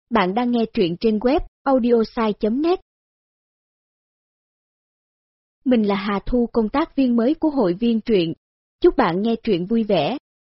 Bạn đang nghe truyện trên web audiosai.net. Mình là Hà Thu, công tác viên mới của hội viên truyện. Chúc bạn nghe truyện vui vẻ.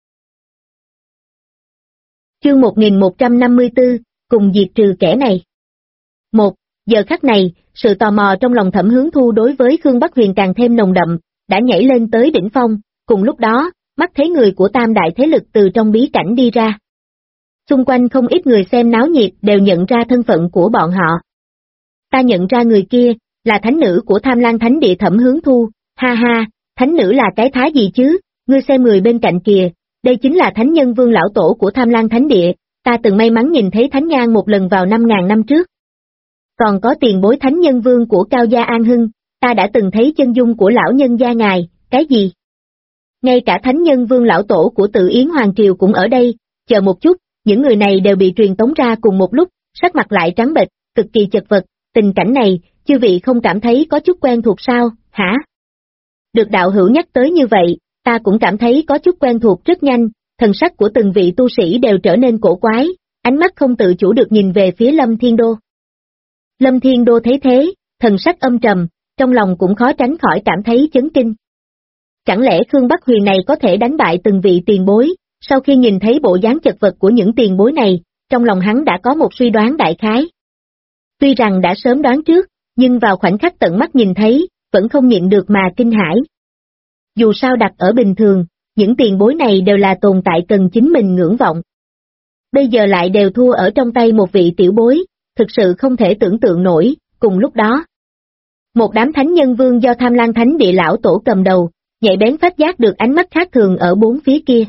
Chương 1154, cùng diệt trừ kẻ này. 1. Giờ khắc này, sự tò mò trong lòng Thẩm Hướng Thu đối với Khương Bắc Huyền càng thêm nồng đậm, đã nhảy lên tới đỉnh phong. Cùng lúc đó, mắt thấy người của tam đại thế lực từ trong bí cảnh đi ra. Xung quanh không ít người xem náo nhiệt đều nhận ra thân phận của bọn họ. Ta nhận ra người kia, là thánh nữ của Tham Lang Thánh Địa Thẩm Hướng Thu. Ha ha, thánh nữ là cái thá gì chứ, ngươi xem người bên cạnh kìa, đây chính là Thánh Nhân Vương lão tổ của Tham Lang Thánh Địa, ta từng may mắn nhìn thấy Thánh Nhan một lần vào 5.000 năm trước. Còn có tiền bối Thánh Nhân Vương của Cao Gia An Hưng, ta đã từng thấy chân dung của lão nhân gia ngài, cái gì? Ngay cả Thánh Nhân Vương lão tổ của Tự Yến Hoàng Triều cũng ở đây, chờ một chút, những người này đều bị truyền tống ra cùng một lúc, sắc mặt lại trắng bệch, cực kỳ chật vật, tình cảnh này, chư vị không cảm thấy có chút quen thuộc sao, hả? Được đạo hữu nhắc tới như vậy, ta cũng cảm thấy có chút quen thuộc. Rất nhanh, thần sắc của từng vị tu sĩ đều trở nên cổ quái, ánh mắt không tự chủ được nhìn về phía Lâm Thiên Đô. Lâm Thiên Đô thấy thế, thần sắc âm trầm, trong lòng cũng khó tránh khỏi cảm thấy chấn kinh. Chẳng lẽ Khương Bắc Huyền này có thể đánh bại từng vị tiền bối? Sau khi nhìn thấy bộ dáng chật vật của những tiền bối này, trong lòng hắn đã có một suy đoán đại khái. Tuy rằng đã sớm đoán trước, nhưng vào khoảnh khắc tận mắt nhìn thấy, vẫn không nhịn được mà kinh hãi. Dù sao đặt ở bình thường, những tiền bối này đều là tồn tại cần chính mình ngưỡng vọng. Bây giờ lại đều thua ở trong tay một vị tiểu bối, thực sự không thể tưởng tượng nổi. Cùng lúc đó, một đám thánh nhân vương do Tham Lang Thánh Địa lão tổ cầm đầu, nhạy bén phát giác được ánh mắt khác thường ở bốn phía kia.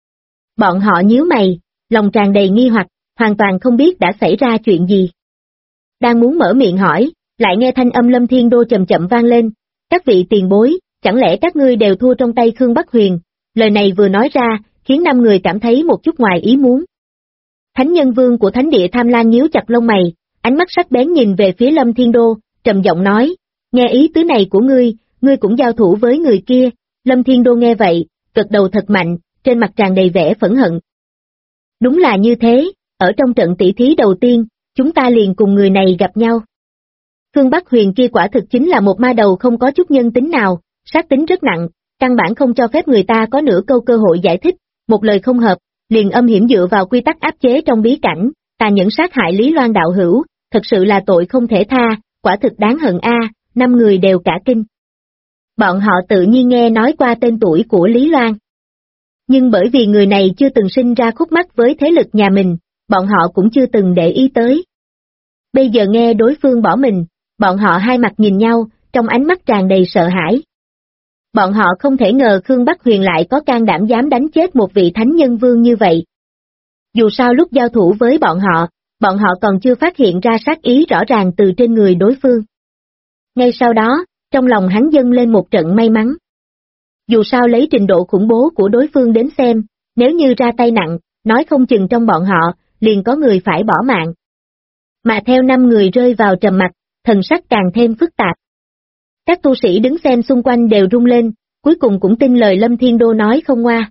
Bọn họ nhíu mày, lòng tràn đầy nghi hoặc, hoàn toàn không biết đã xảy ra chuyện gì. Đang muốn mở miệng hỏi, lại nghe thanh âm Lâm Thiên Đô chậm chậm vang lên, các vị tiền bối, chẳng lẽ các ngươi đều thua trong tay Khương Bắc Huyền? Lời này vừa nói ra, khiến 5 người cảm thấy một chút ngoài ý muốn. Thánh Nhân Vương của Thánh Địa Tham Lang nhíu chặt lông mày, ánh mắt sắc bén nhìn về phía Lâm Thiên Đô, trầm giọng nói, nghe ý tứ này của ngươi cũng giao thủ với người kia. Lâm Thiên Đô nghe vậy, gật đầu thật mạnh, trên mặt tràn đầy vẻ phẫn hận. Đúng là như thế, ở trong trận tỷ thí đầu tiên, chúng ta liền cùng người này gặp nhau. Khương Bắc Huyền kia quả thực chính là một ma đầu không có chút nhân tính nào, sát tính rất nặng, căn bản không cho phép người ta có nửa câu cơ hội giải thích, một lời không hợp, liền âm hiểm dựa vào quy tắc áp chế trong bí cảnh, tàn nhẫn sát hại Lý Loan đạo hữu, thật sự là tội không thể tha, quả thực đáng hận a. 5 người đều cả kinh. Bọn họ tự nhiên nghe nói qua tên tuổi của Lý Loan. Nhưng bởi vì người này chưa từng sinh ra khúc mắc với thế lực nhà mình, bọn họ cũng chưa từng để ý tới. Bây giờ nghe đối phương bỏ mình, bọn họ hai mặt nhìn nhau, trong ánh mắt tràn đầy sợ hãi. Bọn họ không thể ngờ Khương Bắc Huyền lại có can đảm dám đánh chết một vị thánh nhân vương như vậy. Dù sao lúc giao thủ với bọn họ còn chưa phát hiện ra sát ý rõ ràng từ trên người đối phương. Ngay sau đó, trong lòng hắn dâng lên một trận may mắn. Dù sao lấy trình độ khủng bố của đối phương đến xem, nếu như ra tay nặng, nói không chừng trong bọn họ, liền có người phải bỏ mạng. Mà theo 5 người rơi vào trầm mặc, thần sắc càng thêm phức tạp. Các tu sĩ đứng xem xung quanh đều rung lên, cuối cùng cũng tin lời Lâm Thiên Đô nói không ngoa.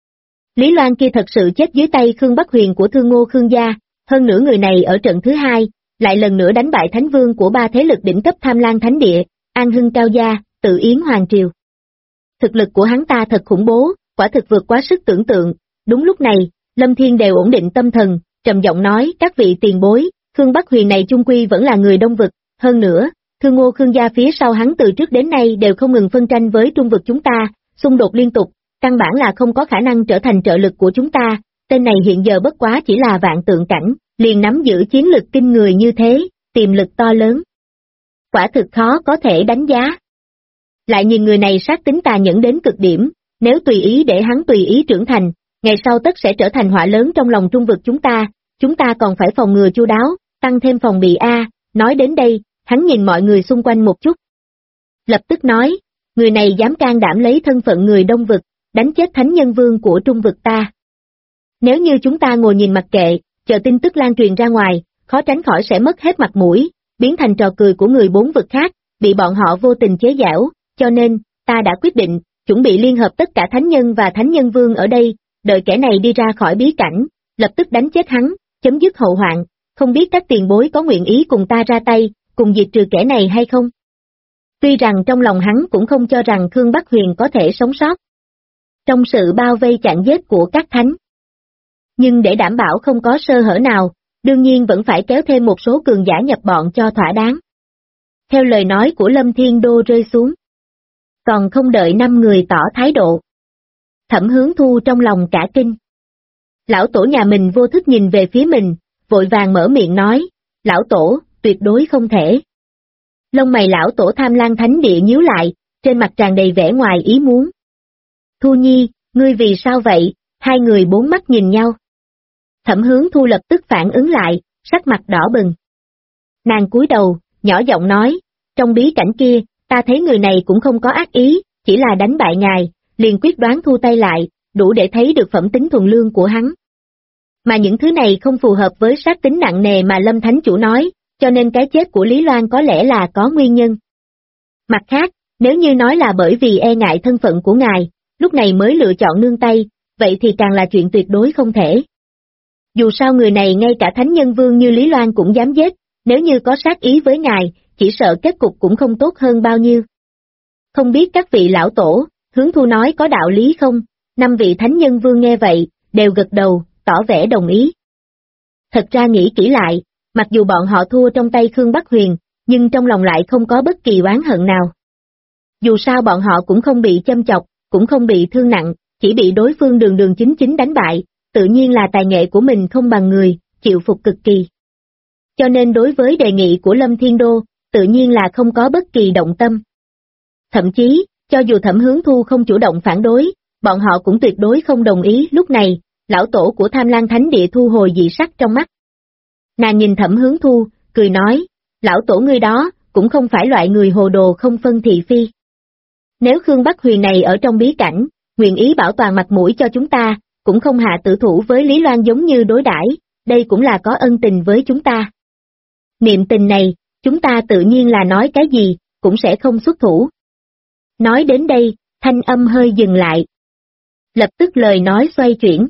Lý Loan kia thật sự chết dưới tay Khương Bắc Huyền của Thương Ngô Khương gia, hơn nữa người này ở trận thứ 2, lại lần nữa đánh bại Thánh Vương của 3 thế lực đỉnh cấp Tham Lang Thánh Địa, An Hưng Cao Gia, Tự Yến Hoàng Triều. Thực lực của hắn ta thật khủng bố, quả thực vượt quá sức tưởng tượng. Đúng lúc này, Lâm Thiên đều ổn định tâm thần, trầm giọng nói, các vị tiền bối, Khương Bắc Huyền này chung quy vẫn là người Đông Vực, hơn nữa, Thương Ngô Khương gia phía sau hắn từ trước đến nay đều không ngừng phân tranh với Trung Vực chúng ta, xung đột liên tục, căn bản là không có khả năng trở thành trợ lực của chúng ta, tên này hiện giờ bất quá chỉ là vạn tượng cảnh, liền nắm giữ chiến lực kinh người như thế, tiềm lực to lớn. Quả thực khó có thể đánh giá. Lại nhìn người này sát tính tà nhẫn đến cực điểm, nếu tùy ý để hắn tùy ý trưởng thành, ngày sau tất sẽ trở thành họa lớn trong lòng Trung Vực chúng ta còn phải phòng ngừa chu đáo, tăng thêm phòng bị a. Nói đến đây, hắn nhìn mọi người xung quanh một chút. Lập tức nói, người này dám can đảm lấy thân phận người Đông Vực, đánh chết Thánh Nhân Vương của Trung Vực ta. Nếu như chúng ta ngồi nhìn mặc kệ, chờ tin tức lan truyền ra ngoài, khó tránh khỏi sẽ mất hết mặt mũi, biến thành trò cười của người 4 vực khác, bị bọn họ vô tình chế giễu, cho nên, ta đã quyết định, chuẩn bị liên hợp tất cả Thánh Nhân và Thánh Nhân Vương ở đây, đợi kẻ này đi ra khỏi bí cảnh, lập tức đánh chết hắn, chấm dứt hậu hoạn, không biết các tiền bối có nguyện ý cùng ta ra tay, cùng diệt trừ kẻ này hay không? Tuy rằng trong lòng hắn cũng không cho rằng Khương Bắc Huyền có thể sống sót trong sự bao vây chặn giết của các thánh. Nhưng để đảm bảo không có sơ hở nào, đương nhiên vẫn phải kéo thêm một số cường giả nhập bọn cho thỏa đáng. Theo lời nói của Lâm Thiên Đô rơi xuống, còn không đợi 5 người tỏ thái độ, Thẩm Hướng Thu trong lòng cả kinh. Lão tổ nhà mình vô thức nhìn về phía mình, vội vàng mở miệng nói, lão tổ, tuyệt đối không thể. Lông mày lão tổ Tham Lang Thánh Địa nhíu lại, trên mặt tràn đầy vẻ ngoài ý muốn. Thu Nhi, ngươi vì sao vậy? Hai người bốn mắt nhìn nhau. Thẩm Hướng Thu lập tức phản ứng lại, sắc mặt đỏ bừng. Nàng cúi đầu, nhỏ giọng nói, trong bí cảnh kia, ta thấy người này cũng không có ác ý, chỉ là đánh bại ngài, liền quyết đoán thu tay lại, đủ để thấy được phẩm tính thuần lương của hắn. Mà những thứ này không phù hợp với sát tính nặng nề mà Lâm Thánh Chủ nói, cho nên cái chết của Lý Loan có lẽ là có nguyên nhân. Mặt khác, nếu như nói là bởi vì e ngại thân phận của ngài, lúc này mới lựa chọn nương tay, vậy thì càng là chuyện tuyệt đối không thể. Dù sao người này ngay cả thánh nhân vương như Lý Loan cũng dám giết, nếu như có sát ý với ngài, chỉ sợ kết cục cũng không tốt hơn bao nhiêu. Không biết các vị lão tổ, Hướng Thu nói có đạo lý không? 5 vị thánh nhân vương nghe vậy, đều gật đầu, tỏ vẻ đồng ý. Thật ra nghĩ kỹ lại, mặc dù bọn họ thua trong tay Khương Bắc Huyền, nhưng trong lòng lại không có bất kỳ oán hận nào. Dù sao bọn họ cũng không bị châm chọc, cũng không bị thương nặng, chỉ bị đối phương đường đường chính chính đánh bại, tự nhiên là tài nghệ của mình không bằng người, chịu phục cực kỳ. Cho nên đối với đề nghị của Lâm Thiên Đô, tự nhiên là không có bất kỳ động tâm. Thậm chí, cho dù Thẩm Hướng Thu không chủ động phản đối, bọn họ cũng tuyệt đối không đồng ý. Lúc này, lão tổ của Tham Lang Thánh Địa thu hồi dị sắc trong mắt. Nàng nhìn Thẩm Hướng Thu, cười nói, lão tổ ngươi đó, cũng không phải loại người hồ đồ không phân thị phi. Nếu Khương Bắc Huyền này ở trong bí cảnh, nguyện ý bảo toàn mặt mũi cho chúng ta, cũng không hạ tử thủ với Lý Loan giống như đối đãi, đây cũng là có ân tình với chúng ta. Niệm tình này, chúng ta tự nhiên là nói cái gì, cũng sẽ không xuất thủ. Nói đến đây, thanh âm hơi dừng lại. Lập tức lời nói xoay chuyển.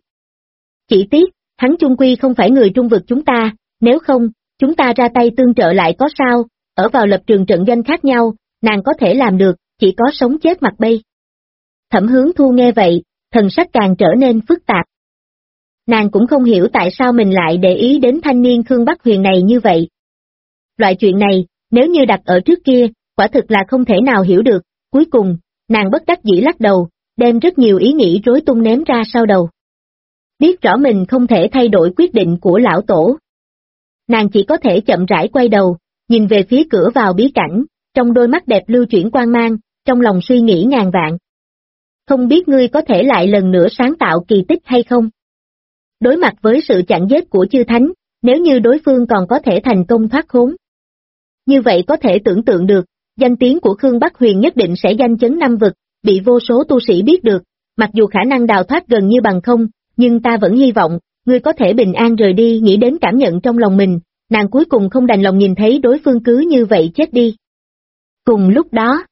Chỉ tiếc, hắn chung quy không phải người trung vực chúng ta, nếu không, chúng ta ra tay tương trợ lại có sao, ở vào lập trường trận doanh khác nhau, nàng có thể làm được, chỉ có sống chết mặt bay. Thẩm Hướng Thu nghe vậy, thần sắc càng trở nên phức tạp. Nàng cũng không hiểu tại sao mình lại để ý đến thanh niên Khương Bắc Huyền này như vậy. Loại chuyện này, nếu như đặt ở trước kia, quả thực là không thể nào hiểu được, cuối cùng, nàng bất đắc dĩ lắc đầu, đem rất nhiều ý nghĩ rối tung ném ra sau đầu. Biết rõ mình không thể thay đổi quyết định của lão tổ. Nàng chỉ có thể chậm rãi quay đầu, nhìn về phía cửa vào bí cảnh, trong đôi mắt đẹp lưu chuyển quang mang, trong lòng suy nghĩ ngàn vạn. Không biết ngươi có thể lại lần nữa sáng tạo kỳ tích hay không? Đối mặt với sự chặn giết của chư thánh, nếu như đối phương còn có thể thành công thoát khốn. Như vậy có thể tưởng tượng được, danh tiếng của Khương Bắc Huyền nhất định sẽ danh chấn năm vực, bị vô số tu sĩ biết được, mặc dù khả năng đào thoát gần như bằng không, nhưng ta vẫn hy vọng, ngươi có thể bình an rời đi. Nghĩ đến cảm nhận trong lòng mình, nàng cuối cùng không đành lòng nhìn thấy đối phương cứ như vậy chết đi. Cùng lúc đó,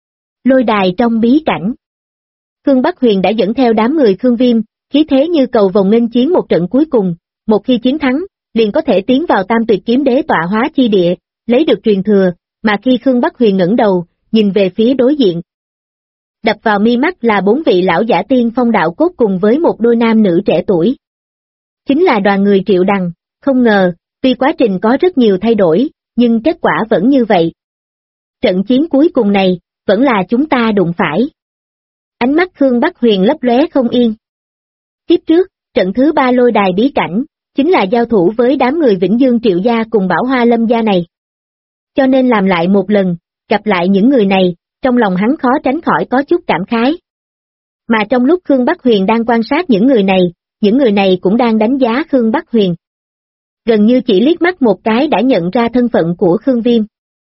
lôi đài trong bí cảnh. Khương Bắc Huyền đã dẫn theo đám người Khương Viêm, khí thế như cầu vồng nghênh chiến một trận cuối cùng, một khi chiến thắng, liền có thể tiến vào Tam Tuyệt Kiếm Đế tọa hóa chi địa, lấy được truyền thừa, mà khi Khương Bắc Huyền ngẩng đầu, nhìn về phía đối diện. Đập vào mi mắt là 4 vị lão giả tiên phong đạo cốt cùng với một đôi nam nữ trẻ tuổi. Chính là đoàn người Triệu Đằng, không ngờ, tuy quá trình có rất nhiều thay đổi, nhưng kết quả vẫn như vậy. Trận chiến cuối cùng này, vẫn là chúng ta đụng phải. Ánh mắt Khương Bắc Huyền lấp lóe không yên. Tiếp trước, trận thứ 3 lôi đài bí cảnh, chính là giao thủ với đám người Vĩnh Dương Triệu gia cùng Bảo Hoa Lâm gia này. Cho nên làm lại một lần, gặp lại những người này, trong lòng hắn khó tránh khỏi có chút cảm khái. Mà trong lúc Khương Bắc Huyền đang quan sát những người này cũng đang đánh giá Khương Bắc Huyền. Gần như chỉ liếc mắt một cái đã nhận ra thân phận của Khương Viêm.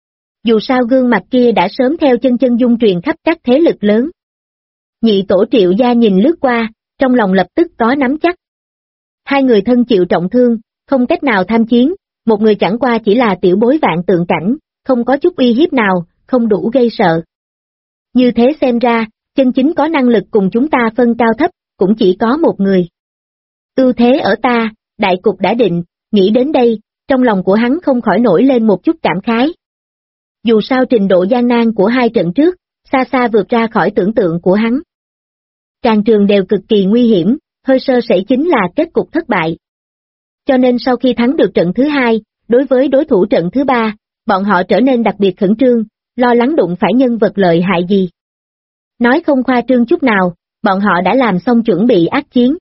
Dù sao gương mặt kia đã sớm theo chân chân dung truyền khắp các thế lực lớn. Nhị tổ Triệu gia nhìn lướt qua, trong lòng lập tức có nắm chắc. Hai người thân chịu trọng thương, không cách nào tham chiến, một người chẳng qua chỉ là tiểu bối vạn tượng cảnh, không có chút uy hiếp nào, không đủ gây sợ. Như thế xem ra, chân chính có năng lực cùng chúng ta phân cao thấp, cũng chỉ có một người. Ưu thế ở ta, đại cục đã định, nghĩ đến đây, trong lòng của hắn không khỏi nổi lên một chút cảm khái. Dù sao trình độ gian nan của hai trận trước, xa xa vượt ra khỏi tưởng tượng của hắn. Tràng trường đều cực kỳ nguy hiểm, hơi sơ sẩy chính là kết cục thất bại. Cho nên sau khi thắng được trận thứ hai, đối với đối thủ trận thứ ba, bọn họ trở nên đặc biệt khẩn trương, lo lắng đụng phải nhân vật lợi hại gì. Nói không khoa trương chút nào, bọn họ đã làm xong chuẩn bị ác chiến.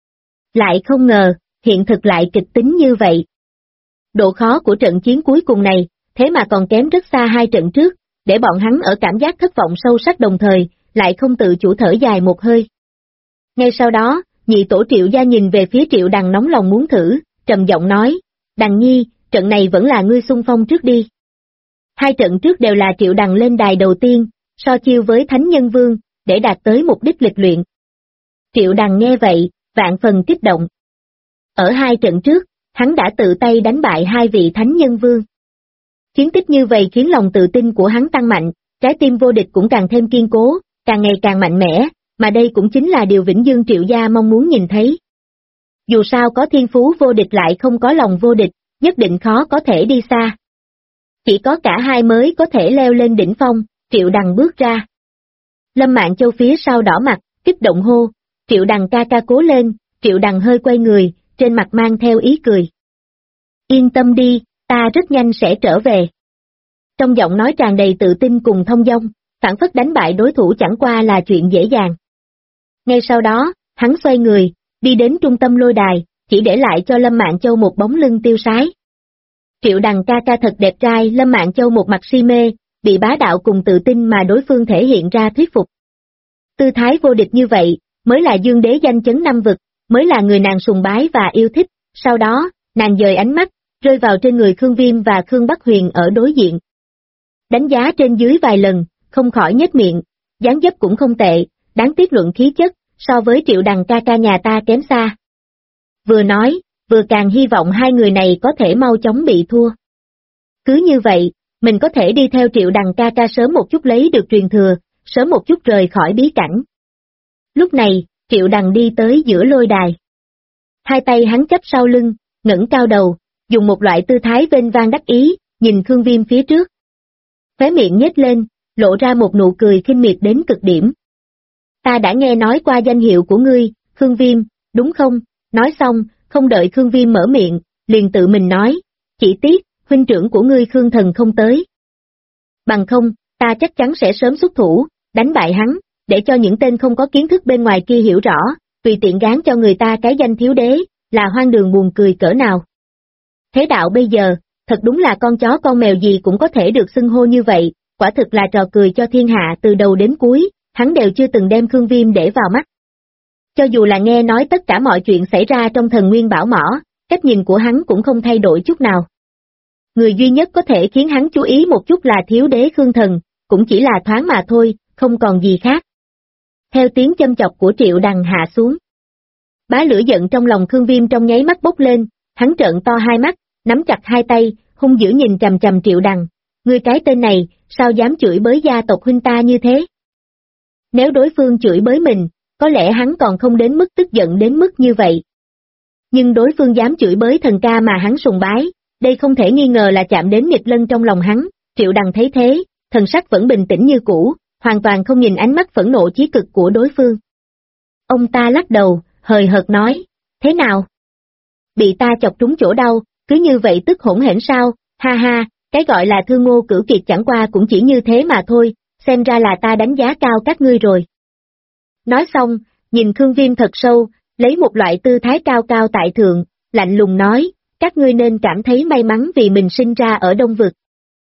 Lại không ngờ, hiện thực lại kịch tính như vậy. Độ khó của trận chiến cuối cùng này, thế mà còn kém rất xa hai trận trước, để bọn hắn ở cảm giác thất vọng sâu sắc đồng thời, lại không tự chủ thở dài một hơi. Ngay sau đó, nhị tổ Triệu gia nhìn về phía Triệu Đằng nóng lòng muốn thử, trầm giọng nói, Đằng nhi, trận này vẫn là ngươi xung phong trước đi. Hai trận trước đều là Triệu Đằng lên đài đầu tiên, so chiêu với Thánh Nhân Vương, để đạt tới mục đích lịch luyện. Triệu Đằng nghe vậy, vạn phần kích động. Ở hai trận trước, hắn đã tự tay đánh bại hai vị Thánh Nhân Vương. Chiến tích như vậy khiến lòng tự tin của hắn tăng mạnh, trái tim vô địch cũng càng thêm kiên cố, càng ngày càng mạnh mẽ, mà đây cũng chính là điều Vĩnh Dương Triệu gia mong muốn nhìn thấy. Dù sao có thiên phú vô địch lại không có lòng vô địch, nhất định khó có thể đi xa. Chỉ có cả hai mới có thể leo lên đỉnh phong, Triệu Đằng bước ra. Lâm Mạn Châu phía sau đỏ mặt, kích động hô, Triệu Đằng ca ca cố lên, Triệu Đằng hơi quay người, trên mặt mang theo ý cười. Yên tâm đi, ta rất nhanh sẽ trở về. Trong giọng nói tràn đầy tự tin cùng thông dong, phảng phất đánh bại đối thủ chẳng qua là chuyện dễ dàng. Ngay sau đó, hắn xoay người, đi đến trung tâm lôi đài, chỉ để lại cho Lâm Mạn Châu một bóng lưng tiêu sái. Triệu Đằng ca ca thật đẹp trai, Lâm Mạn Châu một mặt si mê, bị bá đạo cùng tự tin mà đối phương thể hiện ra thuyết phục. Tư thái vô địch như vậy, mới là dương đế danh chấn năm vực, mới là người nàng sùng bái và yêu thích, sau đó, nàng dời ánh mắt, rơi vào trên người Khương Viêm và Khương Bắc Huyền ở đối diện. Đánh giá trên dưới vài lần, không khỏi nhếch miệng, dáng dấp cũng không tệ, đáng tiếc luận khí chất, so với Triệu Đằng ca ca nhà ta kém xa. Vừa nói, vừa càng hy vọng hai người này có thể mau chóng bị thua. Cứ như vậy, mình có thể đi theo Triệu Đằng ca ca sớm một chút lấy được truyền thừa, sớm một chút rời khỏi bí cảnh. Lúc này, Triệu Đằng đi tới giữa lôi đài. Hai tay hắn chắp sau lưng, ngẩng cao đầu, dùng một loại tư thái vênh vang đắc ý, nhìn Khương Viêm phía trước. Khóe miệng nhếch lên, lộ ra một nụ cười khinh miệt đến cực điểm. Ta đã nghe nói qua danh hiệu của ngươi, Khương Viêm, đúng không? Nói xong, không đợi Khương Viêm mở miệng, liền tự mình nói, chỉ tiếc, huynh trưởng của ngươi Khương Thần không tới. Bằng không, ta chắc chắn sẽ sớm xuất thủ, đánh bại hắn, để cho những tên không có kiến thức bên ngoài kia hiểu rõ, tùy tiện gán cho người ta cái danh thiếu đế, là hoang đường buồn cười cỡ nào. Thế đạo bây giờ, thật đúng là con chó con mèo gì cũng có thể được xưng hô như vậy, quả thực là trò cười cho thiên hạ từ đầu đến cuối, hắn đều chưa từng đem Khương Viêm để vào mắt. Cho dù là nghe nói tất cả mọi chuyện xảy ra trong Thần Nguyên Bảo Mỏ, cách nhìn của hắn cũng không thay đổi chút nào. Người duy nhất có thể khiến hắn chú ý một chút là thiếu đế Khương Thần, cũng chỉ là thoáng mà thôi, không còn gì khác. Theo tiếng châm chọc của Triệu Đằng hạ xuống, bá lửa giận trong lòng Khương Viêm trong nháy mắt bốc lên, hắn trợn to hai mắt, nắm chặt hai tay, hung dữ nhìn chằm chằm Triệu Đằng, ngươi cái tên này, sao dám chửi bới gia tộc huynh ta như thế? Nếu đối phương chửi bới mình, có lẽ hắn còn không đến mức tức giận đến mức như vậy. Nhưng đối phương dám chửi bới thần ca mà hắn sùng bái, đây không thể nghi ngờ là chạm đến nghịch lân trong lòng hắn. Triệu Đằng thấy thế, thần sắc vẫn bình tĩnh như cũ, hoàn toàn không nhìn ánh mắt phẫn nộ chí cực của đối phương. Ông ta lắc đầu, hời hợt nói, thế nào? Bị ta chọc trúng chỗ đau, cứ như vậy tức hỗn hển sao, ha ha, cái gọi là Thương Ngô Cửu Kiệt chẳng qua cũng chỉ như thế mà thôi, xem ra là ta đánh giá cao các ngươi rồi. Nói xong, nhìn Khương Viêm thật sâu, lấy một loại tư thái cao cao tại thượng, lạnh lùng nói, các ngươi nên cảm thấy may mắn vì mình sinh ra ở Đông Vực.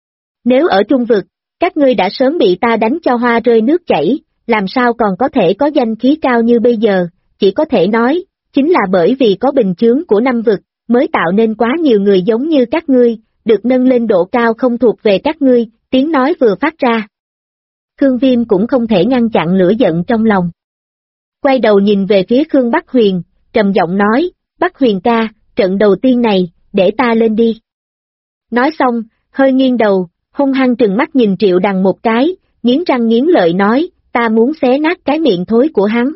Nếu ở Trung Vực, các ngươi đã sớm bị ta đánh cho hoa rơi nước chảy, làm sao còn có thể có danh khí cao như bây giờ, chỉ có thể nói, chính là bởi vì có bình chướng của năm vực, mới tạo nên quá nhiều người giống như các ngươi, được nâng lên độ cao không thuộc về các ngươi, tiếng nói vừa phát ra. Khương Viêm cũng không thể ngăn chặn lửa giận trong lòng. Quay đầu nhìn về phía Khương Bắc Huyền, trầm giọng nói, Bắc Huyền ca, trận đầu tiên này, để ta lên đi. Nói xong, hơi nghiêng đầu, hung hăng trừng mắt nhìn Triệu Đằng một cái, nghiến răng nghiến lợi nói, ta muốn xé nát cái miệng thối của hắn.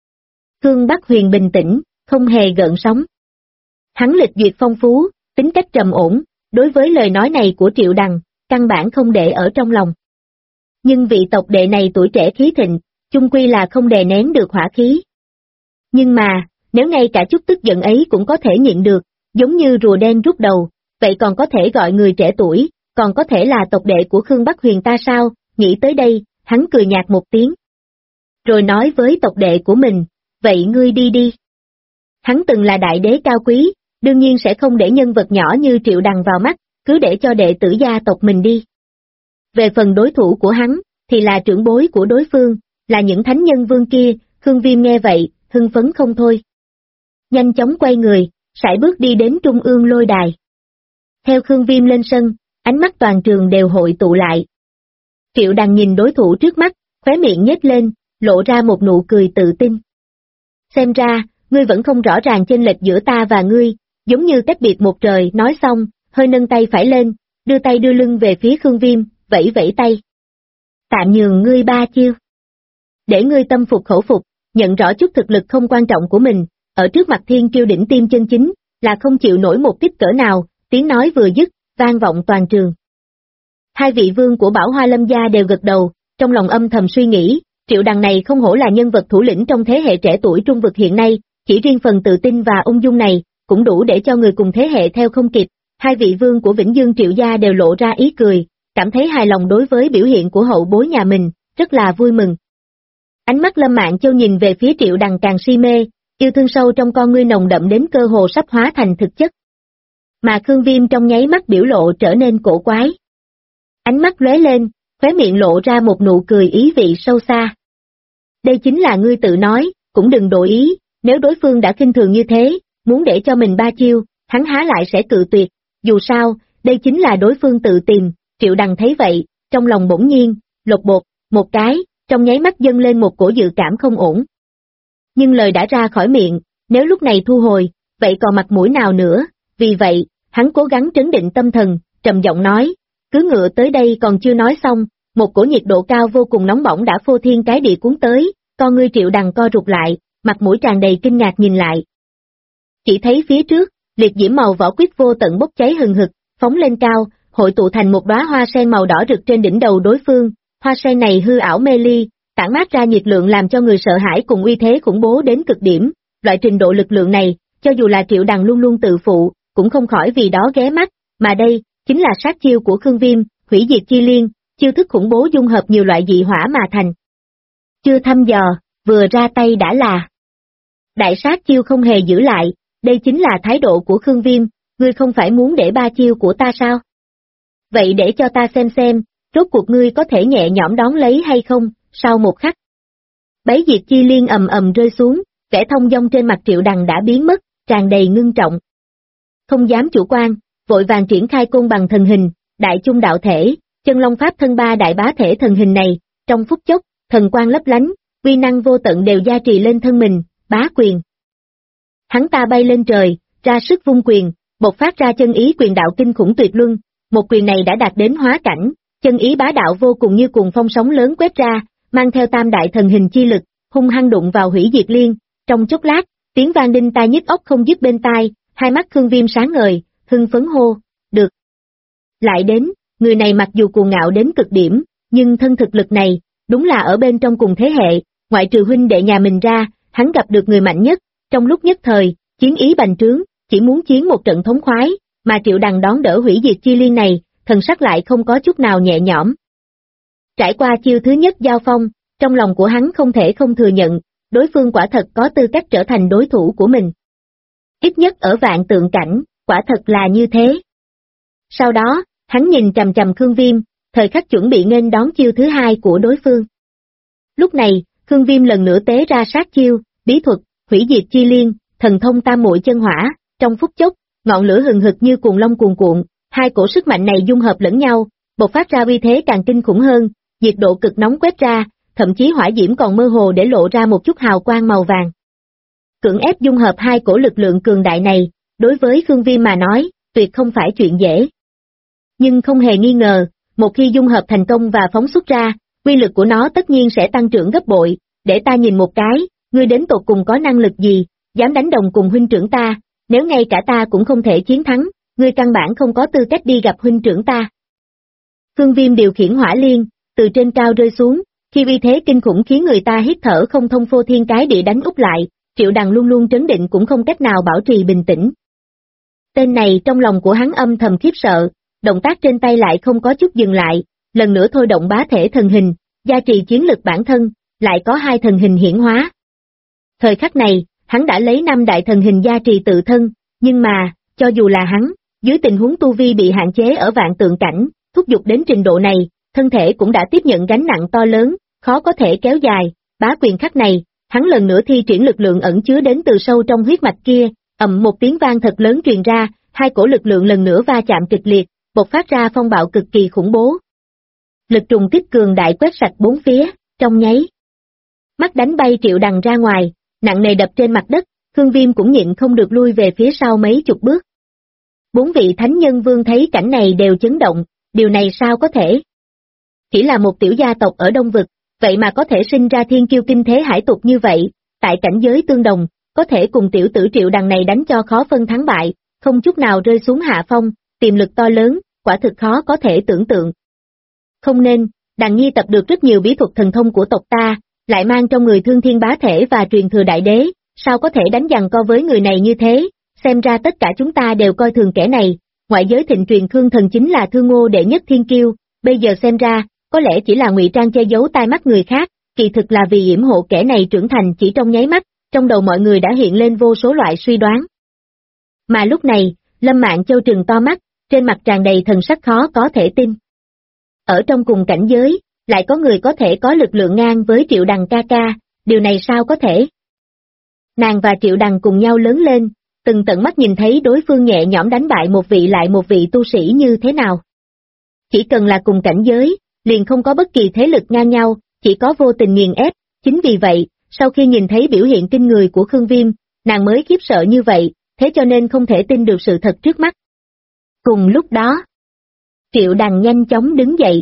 Khương Bắc Huyền bình tĩnh, không hề gợn sóng. Hắn lịch duyệt phong phú, tính cách trầm ổn, đối với lời nói này của Triệu Đằng, căn bản không để ở trong lòng. Nhưng vị tộc đệ này tuổi trẻ khí thịnh, chung quy là không đè nén được hỏa khí. Nhưng mà, nếu ngay cả chút tức giận ấy cũng có thể nhịn được, giống như rùa đen rút đầu, vậy còn có thể gọi người trẻ tuổi, còn có thể là tộc đệ của Khương Bắc Huyền ta sao? Nghĩ tới đây, hắn cười nhạt một tiếng. Rồi nói với tộc đệ của mình, vậy ngươi đi đi. Hắn từng là đại đế cao quý, đương nhiên sẽ không để nhân vật nhỏ như Triệu Đằng vào mắt, cứ để cho đệ tử gia tộc mình đi. Về phần đối thủ của hắn, thì là trưởng bối của đối phương, là những thánh nhân vương kia. Khương Viêm nghe vậy, hưng phấn không thôi. Nhanh chóng quay người, sải bước đi đến trung ương lôi đài. Theo Khương Viêm lên sân, ánh mắt toàn trường đều hội tụ lại. Triệu Đằng nhìn đối thủ trước mắt, khóe miệng nhếch lên, lộ ra một nụ cười tự tin. Xem ra, ngươi vẫn không rõ ràng chênh lệch giữa ta và ngươi, giống như cách biệt một trời. Nói xong, hơi nâng tay phải lên, đưa tay đưa lưng về phía Khương Viêm, vẫy vẫy tay. Tạm nhường ngươi 3 chiêu. Để ngươi tâm phục khẩu phục, nhận rõ chút thực lực không quan trọng của mình, ở trước mặt thiên kiêu đỉnh tiêm chân chính, là không chịu nổi một tích cỡ nào. Tiếng nói vừa dứt, vang vọng toàn trường. Hai vị vương của Bảo Hoa Lâm gia đều gật đầu, trong lòng âm thầm suy nghĩ, Triệu Đằng này không hổ là nhân vật thủ lĩnh trong thế hệ trẻ tuổi trung vực hiện nay, chỉ riêng phần tự tin và ung dung này, cũng đủ để cho người cùng thế hệ theo không kịp. Hai vị vương của Vĩnh Dương Triệu gia đều lộ ra ý cười, cảm thấy hài lòng đối với biểu hiện của hậu bối nhà mình, rất là vui mừng. Ánh mắt Lâm Mạn Châu nhìn về phía Triệu Đằng càng si mê, yêu thương sâu trong con ngươi nồng đậm đến cơ hồ sắp hóa thành thực chất. Mà Khương Viêm trong nháy mắt biểu lộ trở nên cổ quái. Ánh mắt lóe lên, khóe miệng lộ ra một nụ cười ý vị sâu xa. Đây chính là ngươi tự nói, cũng đừng đổi ý, nếu đối phương đã khinh thường như thế, muốn để cho mình 3 chiêu, hắn há lại sẽ cự tuyệt, dù sao, đây chính là đối phương tự tìm. Triệu Đằng thấy vậy, trong lòng bỗng nhiên, lột bột, một cái, trong nháy mắt dâng lên một cổ dự cảm không ổn. Nhưng lời đã ra khỏi miệng, nếu lúc này thu hồi, vậy còn mặt mũi nào nữa, vì vậy, hắn cố gắng trấn định tâm thần, trầm giọng nói, cứ ngựa tới đây. Còn chưa nói xong, một cổ nhiệt độ cao vô cùng nóng bỏng đã phô thiên cái địa cuốn tới, con ngươi Triệu Đằng co rụt lại, mặt mũi tràn đầy kinh ngạc nhìn lại. Chỉ thấy phía trước, liệt diễm màu vỏ quýt vô tận bốc cháy hừng hực, phóng lên cao, hội tụ thành một đóa hoa sen màu đỏ rực trên đỉnh đầu đối phương. Hoa sen này hư ảo mê ly, tản mát ra nhiệt lượng làm cho người sợ hãi cùng uy thế khủng bố đến cực điểm. Loại trình độ lực lượng này, cho dù là Triệu Đằng luôn luôn tự phụ, cũng không khỏi vì đó ghé mắt, mà đây, chính là sát chiêu của Khương Viêm, hủy diệt chi liên, chiêu thức khủng bố dung hợp nhiều loại dị hỏa mà thành. Chưa thăm dò, vừa ra tay đã là đại sát chiêu không hề giữ lại, đây chính là thái độ của Khương Viêm, ngươi không phải muốn để 3 chiêu của ta sao? Vậy để cho ta xem, rốt cuộc ngươi có thể nhẹ nhõm đón lấy hay không. Sau một khắc, bấy diệt chi liên ầm ầm rơi xuống, vẻ thông dong trên mặt Triệu Đằng đã biến mất, tràn đầy ngưng trọng. Không dám chủ quan, vội vàng triển khai côn bằng thần hình, đại chung đạo thể, chân long pháp thân 3 đại bá thể thần hình này, trong phút chốc, thần quang lấp lánh, uy năng vô tận đều gia trì lên thân mình. Bá quyền. Hắn ta bay lên trời, ra sức vung quyền, bộc phát ra chân ý quyền đạo kinh khủng tuyệt luân, một quyền này đã đạt đến hóa cảnh, chân ý bá đạo vô cùng như cuồng phong sóng lớn quét ra, mang theo tam đại thần hình chi lực, hung hăng đụng vào hủy diệt liên. Trong chốc lát, tiếng vang đinh tai nhức óc không dứt bên tai, hai mắt Khương Viêm sáng ngời, hưng phấn hô, được. Lại đến, người này mặc dù cuồng ngạo đến cực điểm, nhưng thân thực lực này, đúng là ở bên trong cùng thế hệ, ngoại trừ huynh đệ nhà mình ra, hắn gặp được người mạnh nhất. Trong lúc nhất thời, chiến ý bành trướng, chỉ muốn chiến một trận thống khoái, mà Triệu Đằng đón đỡ hủy diệt chi liên này, thần sắc lại không có chút nào nhẹ nhõm. Trải qua chiêu thứ nhất giao phong, trong lòng của hắn không thể không thừa nhận, đối phương quả thật có tư cách trở thành đối thủ của mình. Ít nhất ở vạn tượng cảnh, quả thật là như thế. Sau đó, hắn nhìn chằm chằm Khương Viêm, thời khắc chuẩn bị nghênh đón chiêu thứ hai của đối phương. Lúc này, Khương Viêm lần nữa tế ra sát chiêu, bí thuật, hủy diệt chi liên, thần thông tam muội chân hỏa, trong phút chốc, ngọn lửa hừng hực như cuồng long cuồn cuộn, hai cổ sức mạnh này dung hợp lẫn nhau, bộc phát ra uy thế càng kinh khủng hơn, nhiệt độ cực nóng quét ra, thậm chí hỏa diễm còn mơ hồ để lộ ra một chút hào quang màu vàng. Cưỡng ép dung hợp hai cổ lực lượng cường đại này, đối với Khương Viêm mà nói, tuyệt không phải chuyện dễ. Nhưng không hề nghi ngờ, một khi dung hợp thành công và phóng xuất ra, uy lực của nó tất nhiên sẽ tăng trưởng gấp bội. Để ta nhìn một cái, ngươi đến tột cùng có năng lực gì, dám đánh đồng cùng huynh trưởng ta, nếu ngay cả ta cũng không thể chiến thắng, ngươi căn bản không có tư cách đi gặp huynh trưởng ta. Khương Viêm điều khiển hỏa liên, từ trên cao rơi xuống, khi uy thế kinh khủng khiến người ta hít thở không thông, phô thiên cái địa đánh úp lại, Triệu Đằng luôn luôn trấn định cũng không cách nào bảo trì bình tĩnh. Tên này trong lòng của hắn âm thầm khiếp sợ, động tác trên tay lại không có chút dừng lại, lần nữa thôi động bá thể thần hình, gia trì chiến lực bản thân, lại có 2 thần hình hiển hóa. Thời khắc này, hắn đã lấy 5 đại thần hình gia trì tự thân, nhưng mà, cho dù là hắn, dưới tình huống tu vi bị hạn chế ở vạn tượng cảnh, thúc giục đến trình độ này, thân thể cũng đã tiếp nhận gánh nặng to lớn, khó có thể kéo dài. Bá quyền khắc này, hắn lần nữa thi triển lực lượng ẩn chứa đến từ sâu trong huyết mạch kia, ầm một tiếng vang thật lớn truyền ra, 2 cổ lực lượng lần nữa va chạm kịch liệt, bộc phát ra phong bạo cực kỳ khủng bố. Lực trùng kích cường đại quét sạch bốn phía, trong nháy mắt đánh bay Triệu Đằng ra ngoài, nặng nề đập trên mặt đất, Khương Viêm cũng nhịn không được lui về phía sau mấy chục bước. 4 vị thánh nhân vương thấy cảnh này đều chấn động, điều này sao có thể? Chỉ là một tiểu gia tộc ở Đông Vực, vậy mà có thể sinh ra thiên kiêu kinh thế hải tục như vậy, tại cảnh giới tương đồng, có thể cùng tiểu tử Triệu Đằng này đánh cho khó phân thắng bại, không chút nào rơi xuống hạ phong, tiềm lực to lớn, quả thực khó có thể tưởng tượng. Không nên, Đằng Nhi tập được rất nhiều bí thuật thần thông của tộc ta, lại mang trong người thương thiên bá thể và truyền thừa đại đế, sao có thể đánh giằng co với người này như thế, xem ra tất cả chúng ta đều coi thường kẻ này, ngoại giới thịnh truyền Khương Thần chính là Thương Ngô đệ nhất thiên kiêu, bây giờ xem ra, có lẽ chỉ là ngụy trang che giấu tai mắt người khác, kỳ thực là vì yểm hộ kẻ này trưởng thành chỉ trong nháy mắt, trong đầu mọi người đã hiện lên vô số loại suy đoán. Mà lúc này, Lâm Mạn Châu trừng to mắt, trên mặt tràn đầy thần sắc khó có thể tin. Ở trong cùng cảnh giới, lại có người có thể có lực lượng ngang với Triệu Đằng ca ca, điều này sao có thể? Nàng và Triệu Đằng cùng nhau lớn lên, từng tận mắt nhìn thấy đối phương nhẹ nhõm đánh bại một vị lại một vị tu sĩ như thế nào. Chỉ cần là cùng cảnh giới, liền không có bất kỳ thế lực ngang nhau, chỉ có vô tình nghiền ép, chính vì vậy, sau khi nhìn thấy biểu hiện kinh người của Khương Viêm, nàng mới khiếp sợ như vậy, thế cho nên không thể tin được sự thật trước mắt. Cùng lúc đó, Triệu Đằng nhanh chóng đứng dậy.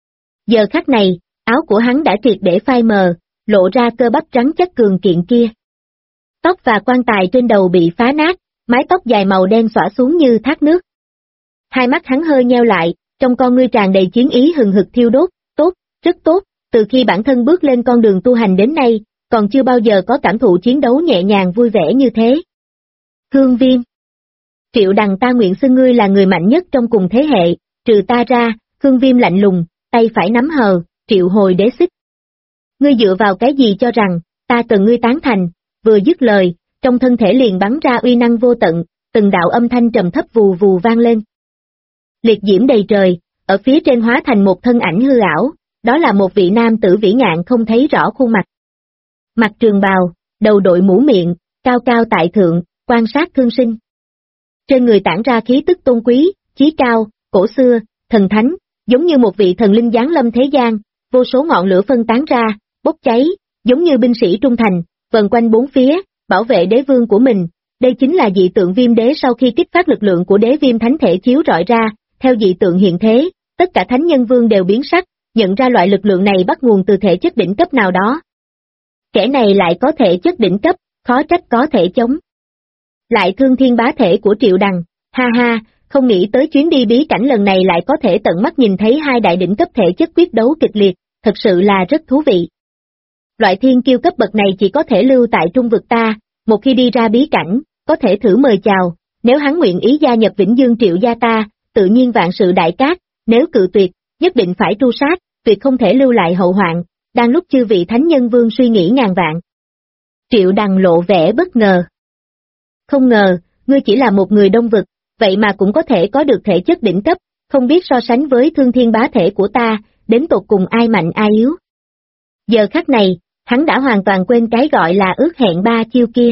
Giờ khắc này, áo của hắn đã triệt để phai mờ, lộ ra cơ bắp trắng chắc cường kiện kia. Tóc và quan tài trên đầu bị phá nát, mái tóc dài màu đen xõa xuống như thác nước. Hai mắt hắn hơi nheo lại, trong con ngươi tràn đầy chiến ý hừng hực thiêu đốt, tốt, rất tốt, từ khi bản thân bước lên con đường tu hành đến nay, còn chưa bao giờ có cảm thụ chiến đấu nhẹ nhàng vui vẻ như thế. Khương Viêm, Triệu Đằng ta nguyện xưng ngươi là người mạnh nhất trong cùng thế hệ, trừ ta ra, Khương Viêm lạnh lùng, tay phải nắm hờ, triệu hồi đế xích. Ngươi dựa vào cái gì cho rằng, ta cần ngươi tán thành, vừa dứt lời, trong thân thể liền bắn ra uy năng vô tận, từng đạo âm thanh trầm thấp vù vù vang lên. Liệt diễm đầy trời, ở phía trên hóa thành một thân ảnh hư ảo, đó là một vị nam tử vĩ ngạn không thấy rõ khuôn mặt. Mặt trường bào, đầu đội mũ miệng, cao cao tại thượng, quan sát thương sinh. Trên người tản ra khí tức tôn quý, chí cao, cổ xưa, thần thánh, giống như một vị thần linh giáng lâm thế gian, vô số ngọn lửa phân tán ra, bốc cháy, giống như binh sĩ trung thành, vần quanh bốn phía, bảo vệ đế vương của mình. Đây chính là dị tượng Viêm đế sau khi kích phát lực lượng của đế viêm thánh thể chiếu rọi ra, theo dị tượng hiện thế, tất cả thánh nhân vương đều biến sắc, nhận ra loại lực lượng này bắt nguồn từ thể chất đỉnh cấp nào đó. Kẻ này lại có thể chất đỉnh cấp, khó trách có thể chống lại thương thiên bá thể của Triệu Đằng, ha ha, không nghĩ tới chuyến đi bí cảnh lần này lại có thể tận mắt nhìn thấy hai đại đỉnh cấp thể chất quyết đấu kịch liệt, thật sự là rất thú vị. Loại thiên kiêu cấp bậc này chỉ có thể lưu tại trung vực ta, một khi đi ra bí cảnh, có thể thử mời chào, nếu hắn nguyện ý gia nhập Vĩnh Dương Triệu gia ta, tự nhiên vạn sự đại cát, nếu cự tuyệt, nhất định phải tru sát, tuyệt không thể lưu lại hậu hoạn, đang lúc chư vị thánh nhân vương suy nghĩ ngàn vạn. Triệu Đằng lộ vẻ bất ngờ. Không ngờ, ngươi chỉ là một người Đông Vực, vậy mà cũng có thể có được thể chất đỉnh cấp, không biết so sánh với thương thiên bá thể của ta, đến tột cùng ai mạnh ai yếu. Giờ khắc này, hắn đã hoàn toàn quên cái gọi là ước hẹn 3 chiêu kia.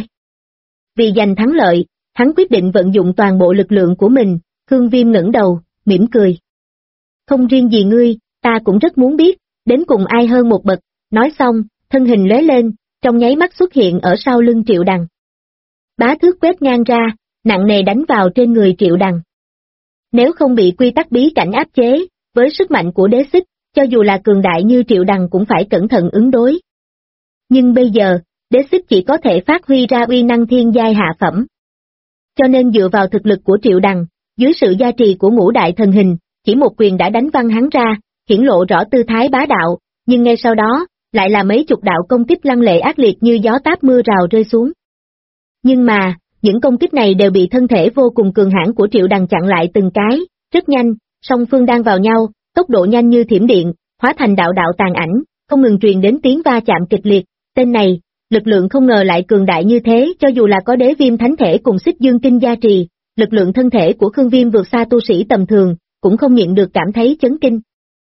Vì giành thắng lợi, hắn quyết định vận dụng toàn bộ lực lượng của mình, Khương Viêm ngẩng đầu, mỉm cười. Không riêng gì ngươi, ta cũng rất muốn biết, đến cùng ai hơn một bậc, nói xong, thân hình lóe lên, trong nháy mắt xuất hiện ở sau lưng Triệu Đằng. Bá thước quét ngang ra, nặng nề đánh vào trên người Triệu Đằng. Nếu không bị quy tắc bí cảnh áp chế, với sức mạnh của đế xích, cho dù là cường đại như Triệu Đằng cũng phải cẩn thận ứng đối. Nhưng bây giờ, đế xích chỉ có thể phát huy ra uy năng thiên giai hạ phẩm. Cho nên dựa vào thực lực của Triệu Đằng, dưới sự gia trì của ngũ đại thần hình, chỉ một quyền đã đánh văng hắn ra, hiển lộ rõ tư thái bá đạo, nhưng ngay sau đó, lại là mấy chục đạo công kích lăng lệ ác liệt như gió táp mưa rào rơi xuống. Nhưng mà, những công kích này đều bị thân thể vô cùng cường hãn của Triệu Đằng chặn lại từng cái, rất nhanh, song phương đang vào nhau, tốc độ nhanh như thiểm điện, hóa thành đạo đạo tàn ảnh, không ngừng truyền đến tiếng va chạm kịch liệt. Tên này, lực lượng không ngờ lại cường đại như thế, cho dù là có đế viêm thánh thể cùng xích dương kinh gia trì, lực lượng thân thể của Khương Viêm vượt xa tu sĩ tầm thường, cũng không nhịn được cảm thấy chấn kinh.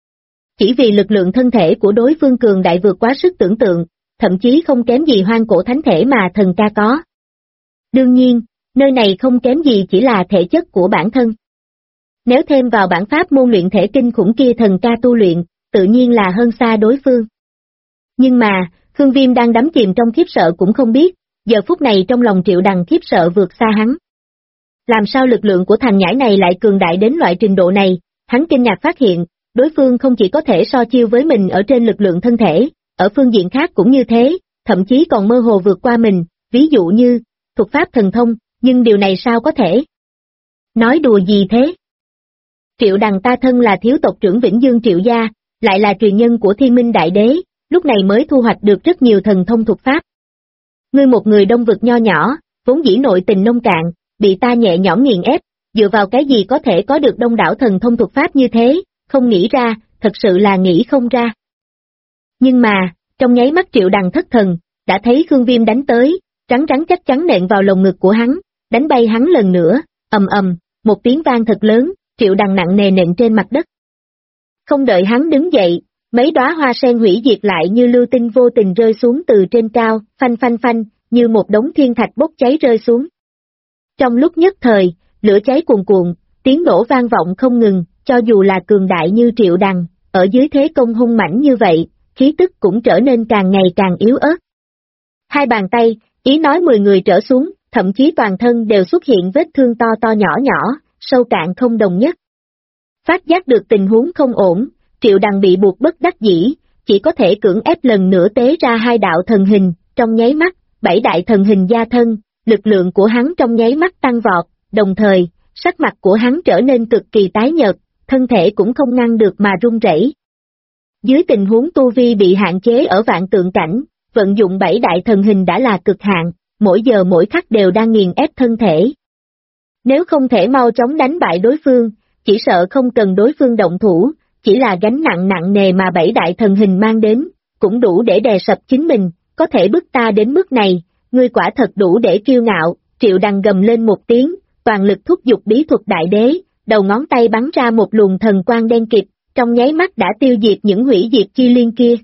Chỉ vì lực lượng thân thể của đối phương cường đại vượt quá sức tưởng tượng, thậm chí không kém gì hoang cổ thánh thể mà thần ca có. Đương nhiên, nơi này không kém gì chỉ là thể chất của bản thân. Nếu thêm vào bản pháp môn luyện thể kinh khủng kia thần ca tu luyện, tự nhiên là hơn xa đối phương. Nhưng mà, Khương Viêm đang đắm chìm trong khiếp sợ cũng không biết, giờ phút này trong lòng Triệu Đằng khiếp sợ vượt xa hắn. Làm sao lực lượng của thằng nhãi này lại cường đại đến loại trình độ này, hắn kinh ngạc phát hiện, đối phương không chỉ có thể so chiêu với mình ở trên lực lượng thân thể, ở phương diện khác cũng như thế, thậm chí còn mơ hồ vượt qua mình, ví dụ như, thuật pháp thần thông, nhưng điều này sao có thể? Nói đùa gì thế? Triệu Đằng ta thân là thiếu tộc trưởng Vĩnh Dương Triệu gia, lại là truyền nhân của Thiên Minh Đại Đế, lúc này mới thu hoạch được rất nhiều thần thông thuật pháp. Ngươi một người đông vực nho nhỏ, vốn dĩ nội tình nông cạn, bị ta nhẹ nhõm nghiền ép, dựa vào cái gì có thể có được đông đảo thần thông thuật pháp như thế, không nghĩ ra, thật sự là nghĩ không ra. Nhưng mà, trong nháy mắt Triệu Đằng thất thần, đã thấy Khương Viêm đánh tới, rắn chắc chắn nện vào lồng ngực của hắn, đánh bay hắn lần nữa, ầm ầm, một tiếng vang thật lớn, Triệu Đằng nặng nề nện trên mặt đất. Không đợi hắn đứng dậy, mấy đóa hoa sen hủy diệt lại như lưu tinh vô tình rơi xuống từ trên cao, phanh phanh phanh, như một đống thiên thạch bốc cháy rơi xuống. Trong lúc nhất thời, lửa cháy cuồn cuộn, tiếng nổ vang vọng không ngừng, cho dù là cường đại như Triệu Đằng, ở dưới thế công hung mãnh như vậy, khí tức cũng trở nên càng ngày càng yếu ớt. Hai bàn tay, ý nói 10 người trở xuống, thậm chí toàn thân đều xuất hiện vết thương to to nhỏ nhỏ, sâu cạn không đồng nhất. Phát giác được tình huống không ổn, Triệu Đằng bị buộc bất đắc dĩ, chỉ có thể cưỡng ép lần nữa tế ra hai đạo thần hình, trong nháy mắt, 7 đại thần hình gia thân, lực lượng của hắn trong nháy mắt tăng vọt, đồng thời, sắc mặt của hắn trở nên cực kỳ tái nhợt, thân thể cũng không ngăn được mà run rẩy. Dưới tình huống tu vi bị hạn chế ở vạn tượng cảnh, vận dụng 7 đại thần hình đã là cực hạn, mỗi giờ mỗi khắc đều đang nghiền ép thân thể. Nếu không thể mau chóng đánh bại đối phương, chỉ sợ không cần đối phương động thủ, chỉ là gánh nặng nặng nề mà 7 đại thần hình mang đến, cũng đủ để đè sập chính mình, có thể bức ta đến mức này, ngươi quả thật đủ để kiêu ngạo. Triệu Đằng gầm lên một tiếng, toàn lực thúc giục bí thuật đại đế, đầu ngón tay bắn ra một luồng thần quang đen kịt, trong nháy mắt đã tiêu diệt những hủy diệt chi liên kia.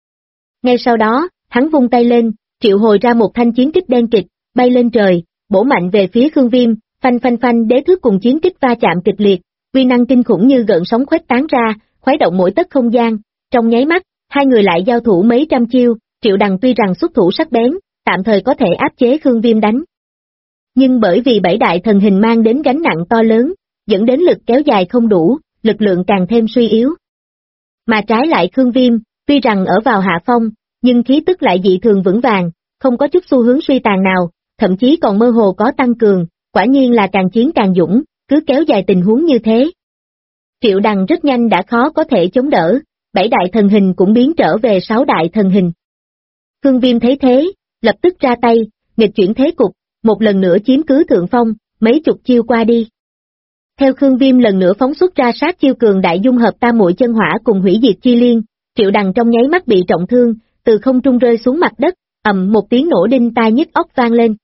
Ngay sau đó, hắn vung tay lên, triệu hồi ra một thanh chiến kích đen kịt, bay lên trời, bổ mạnh về phía Khương Viêm, phanh phanh phanh đế thước cùng chiến kích va chạm kịch liệt, uy năng kinh khủng như gợn sóng khuếch tán ra, khuấy động mỗi tấc không gian, trong nháy mắt, hai người lại giao thủ mấy trăm chiêu, Triệu Đằng tuy rằng xuất thủ sắc bén, tạm thời có thể áp chế Khương Viêm đánh. Nhưng bởi vì 7 đại thần hình mang đến gánh nặng to lớn, dẫn đến lực kéo dài không đủ, lực lượng càng thêm suy yếu. Mà trái lại Khương Viêm, tuy rằng ở vào hạ phong, nhưng khí tức lại dị thường vững vàng, không có chút xu hướng suy tàn nào, thậm chí còn mơ hồ có tăng cường, quả nhiên là càng chiến càng dũng, cứ kéo dài tình huống như thế. Triệu Đằng rất nhanh đã khó có thể chống đỡ, 7 đại thần hình cũng biến trở về 6 đại thần hình. Khương Viêm thấy thế, lập tức ra tay, nghịch chuyển thế cục, một lần nữa chiếm cứ thượng phong, mấy chục chiêu qua đi. Theo Khương Viêm lần nữa phóng xuất ra sát chiêu cường đại dung hợp tam muội chân hỏa cùng hủy diệt chi liên, Triệu Đằng trong nháy mắt bị trọng thương, từ không trung rơi xuống mặt đất, ầm một tiếng nổ đinh tai nhức óc vang lên.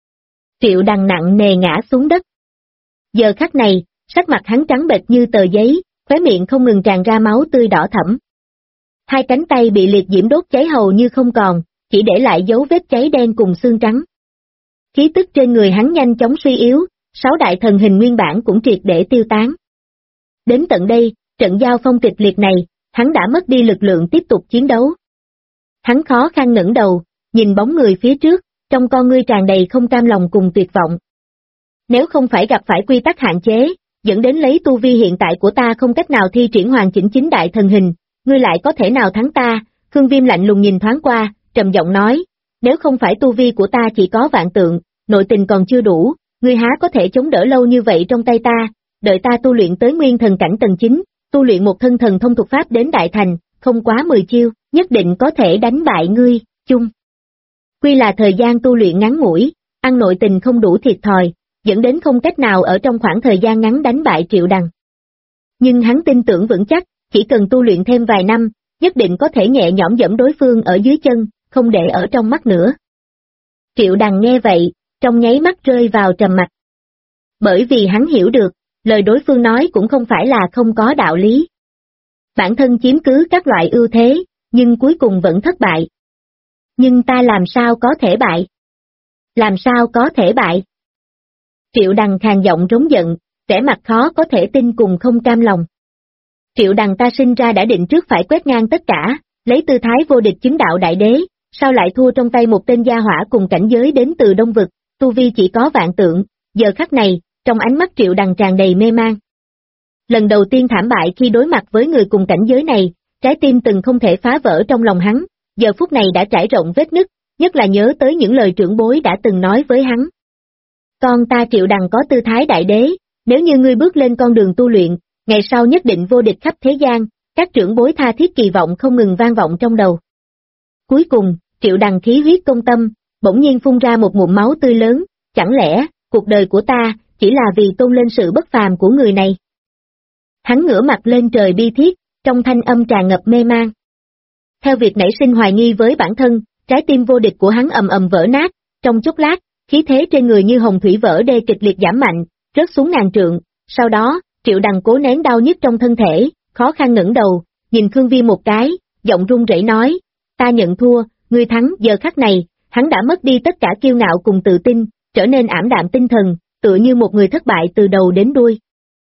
Triệu Đằng nặng nề ngã xuống đất. Giờ khắc này, sắc mặt hắn trắng bệch như tờ giấy, khóe miệng không ngừng tràn ra máu tươi đỏ thẫm. Hai cánh tay bị liệt diễm đốt cháy hầu như không còn, chỉ để lại dấu vết cháy đen cùng xương trắng. Khí tức trên người hắn nhanh chóng suy yếu, 6 đại thần hình nguyên bản cũng triệt để tiêu tán. Đến tận đây, trận giao phong kịch liệt này, hắn đã mất đi lực lượng tiếp tục chiến đấu. Hắn khó khăn ngẩng đầu, nhìn bóng người phía trước, trong con ngươi tràn đầy không cam lòng cùng tuyệt vọng. Nếu không phải gặp phải quy tắc hạn chế, dẫn đến lấy tu vi hiện tại của ta không cách nào thi triển hoàn chỉnh 9 đại thần hình, ngươi lại có thể nào thắng ta? Khương Viêm lạnh lùng nhìn thoáng qua, trầm giọng nói, nếu không phải tu vi của ta chỉ có vạn tượng, nội tình còn chưa đủ, ngươi há có thể chống đỡ lâu như vậy trong tay ta, đợi ta tu luyện tới nguyên thần cảnh tầng 9, tu luyện một thân thần thông thuật pháp đến đại thành, không quá 10 chiêu, nhất định có thể đánh bại ngươi, chung. Quy là thời gian tu luyện ngắn ngủi, ăn nội tình không đủ thiệt thòi, dẫn đến không cách nào ở trong khoảng thời gian ngắn đánh bại Triệu Đằng. Nhưng hắn tin tưởng vững chắc, chỉ cần tu luyện thêm vài năm, nhất định có thể nhẹ nhõm dẫm đối phương ở dưới chân, không để ở trong mắt nữa. Triệu Đằng nghe vậy, trong nháy mắt rơi vào trầm mặc. Bởi vì hắn hiểu được, lời đối phương nói cũng không phải là không có đạo lý. Bản thân chiếm cứ các loại ưu thế, nhưng cuối cùng vẫn thất bại. Nhưng ta làm sao có thể bại? Làm sao có thể bại? Triệu Đằng khàn giọng rống giận, vẻ mặt khó có thể tin cùng không cam lòng. Triệu Đằng ta sinh ra đã định trước phải quét ngang tất cả, lấy tư thái vô địch chứng đạo đại đế, sao lại thua trong tay một tên gia hỏa cùng cảnh giới đến từ Đông Vực, tu vi chỉ có vạn tượng, giờ khắc này, trong ánh mắt Triệu Đằng tràn đầy mê man. Lần đầu tiên thảm bại khi đối mặt với người cùng cảnh giới này, trái tim từng không thể phá vỡ trong lòng hắn, giờ phút này đã trải rộng vết nứt, nhất là nhớ tới những lời trưởng bối đã từng nói với hắn. Con ta Triệu Đằng có tư thái đại đế, nếu như ngươi bước lên con đường tu luyện, ngày sau nhất định vô địch khắp thế gian, các trưởng bối tha thiết kỳ vọng không ngừng vang vọng trong đầu. Cuối cùng, Triệu Đằng khí huyết công tâm, bỗng nhiên phun ra một ngụm máu tươi lớn, chẳng lẽ, cuộc đời của ta, chỉ là vì tôn lên sự bất phàm của người này. Hắn ngửa mặt lên trời bi thiết, trong thanh âm tràn ngập mê man. Theo việc nảy sinh hoài nghi với bản thân, trái tim vô địch của hắn ầm ầm vỡ nát, trong chốc lát, khí thế trên người như hồng thủy vỡ đê kịch liệt giảm mạnh, rớt xuống ngàn trượng, sau đó, Triệu Đằng cố nén đau nhức trong thân thể, khó khăn ngẩng đầu, nhìn Khương Viêm một cái, giọng run rẩy nói, ta nhận thua, ngươi thắng. Giờ khắc này, hắn đã mất đi tất cả kiêu ngạo cùng tự tin, trở nên ảm đạm tinh thần, tựa như một người thất bại từ đầu đến đuôi.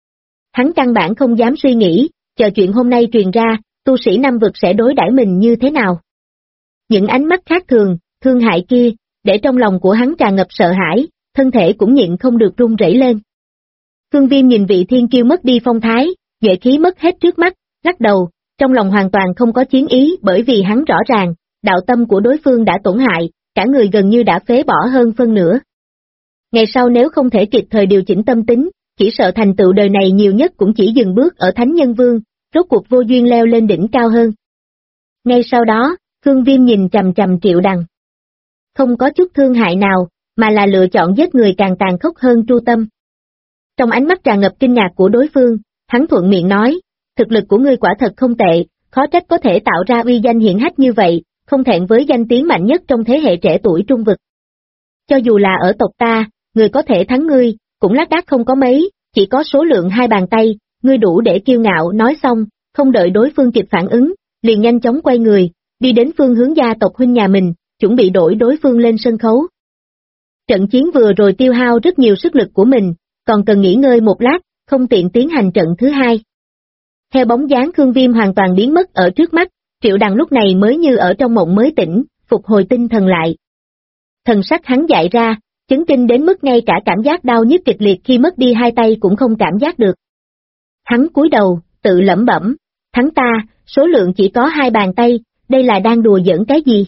Hắn căn bản không dám suy nghĩ, chờ chuyện hôm nay truyền ra, tu sĩ Nam Vực sẽ đối đãi mình như thế nào. Những ánh mắt khác thường, thương hại kia, để trong lòng của hắn tràn ngập sợ hãi, thân thể cũng nhịn không được run rẩy lên. Khương Viêm nhìn vị thiên kiêu mất đi phong thái, nhuệ khí mất hết trước mắt, lắc đầu, trong lòng hoàn toàn không có chiến ý bởi vì hắn rõ ràng, đạo tâm của đối phương đã tổn hại, cả người gần như đã phế bỏ hơn phân nửa. Ngày sau nếu không thể kịp thời điều chỉnh tâm tính, chỉ sợ thành tựu đời này nhiều nhất cũng chỉ dừng bước ở Thánh Nhân Vương, rốt cuộc vô duyên leo lên đỉnh cao hơn. Ngay sau đó, Khương Viêm nhìn chằm chằm Triệu Đằng. Không có chút thương hại nào, mà là lựa chọn giết người càng tàn khốc hơn tru tâm. Trong ánh mắt tràn ngập kinh ngạc của đối phương, hắn thuận miệng nói, thực lực của ngươi quả thật không tệ, khó trách có thể tạo ra uy danh hiển hách như vậy, không thẹn với danh tiếng mạnh nhất trong thế hệ trẻ tuổi Trung Vực. Cho dù là ở tộc ta, người có thể thắng ngươi, cũng lác đác không có mấy, chỉ có số lượng 2 bàn tay, ngươi đủ để kiêu ngạo. Nói xong, không đợi đối phương kịp phản ứng, liền nhanh chóng quay người, đi đến phương hướng gia tộc huynh nhà mình, chuẩn bị đổi đối phương lên sân khấu. Trận chiến vừa rồi tiêu hao rất nhiều sức lực của mình, còn cần nghỉ ngơi một lát, không tiện tiến hành trận thứ hai. Theo bóng dáng Khương Viêm hoàn toàn biến mất ở trước mắt, Triệu Đằng lúc này mới như ở trong mộng mới tỉnh, phục hồi tinh thần lại. Thần sắc hắn dại ra, chấn kinh đến mức ngay cả cảm giác đau nhức kịch liệt khi mất đi 2 tay cũng không cảm giác được. Hắn cúi đầu, tự lẩm bẩm, thắng ta, số lượng chỉ có 2 bàn tay, đây là đang đùa giỡn cái gì?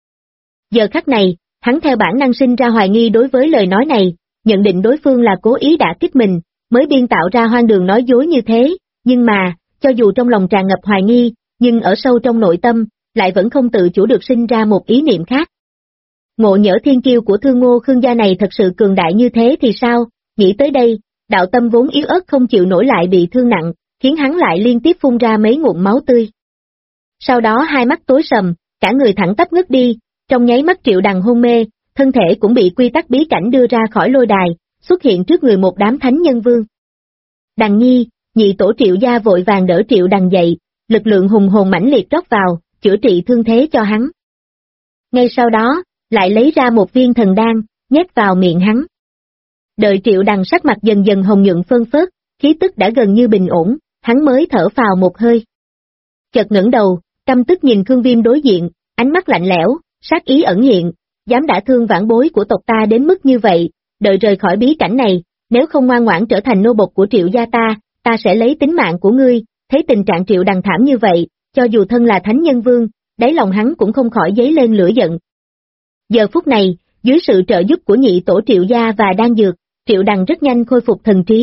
Giờ khắc này, hắn theo bản năng sinh ra hoài nghi đối với lời nói này, nhận định đối phương là cố ý đả kích mình, mới biên tạo ra hoang đường nói dối như thế, nhưng mà, cho dù trong lòng tràn ngập hoài nghi, nhưng ở sâu trong nội tâm, lại vẫn không tự chủ được sinh ra một ý niệm khác. Ngộ nhỡ thiên kiêu của Thương Ngô Khương gia này thật sự cường đại như thế thì sao? Nghĩ tới đây, đạo tâm vốn yếu ớt không chịu nổi lại bị thương nặng, khiến hắn lại liên tiếp phun ra mấy ngụm máu tươi. Sau đó hai mắt tối sầm, cả người thẳng tắp ngất đi, trong nháy mắt Triệu Đằng hôn mê, thân thể cũng bị quy tắc bí cảnh đưa ra khỏi lôi đài, xuất hiện trước người một đám Thánh Nhân Vương. Đằng Nhi, nhị tổ Triệu gia vội vàng đỡ Triệu Đằng dậy, lực lượng hùng hồn mãnh liệt rót vào, chữa trị thương thế cho hắn. Ngay sau đó, lại lấy ra một viên thần đan, nhét vào miệng hắn. Đợi Triệu Đằng sắc mặt dần dần hồng nhuận phân phớt, khí tức đã gần như bình ổn, hắn mới thở phào một hơi. Chợt ngẩng đầu, căm tức nhìn Khương Viêm đối diện, ánh mắt lạnh lẽo, sát ý ẩn hiện, dám đả thương vãn bối của tộc ta đến mức như vậy, đợi rời khỏi bí cảnh này, nếu không ngoan ngoãn trở thành nô bộc của Triệu gia ta sẽ lấy tính mạng của ngươi. Thấy tình trạng Triệu Đằng thảm như vậy, cho dù thân là Thánh Nhân Vương, đáy lòng hắn cũng không khỏi dấy lên lửa giận. Giờ phút này, dưới sự trợ giúp của nhị tổ Triệu gia và đan dược, Triệu Đằng rất nhanh khôi phục thần trí,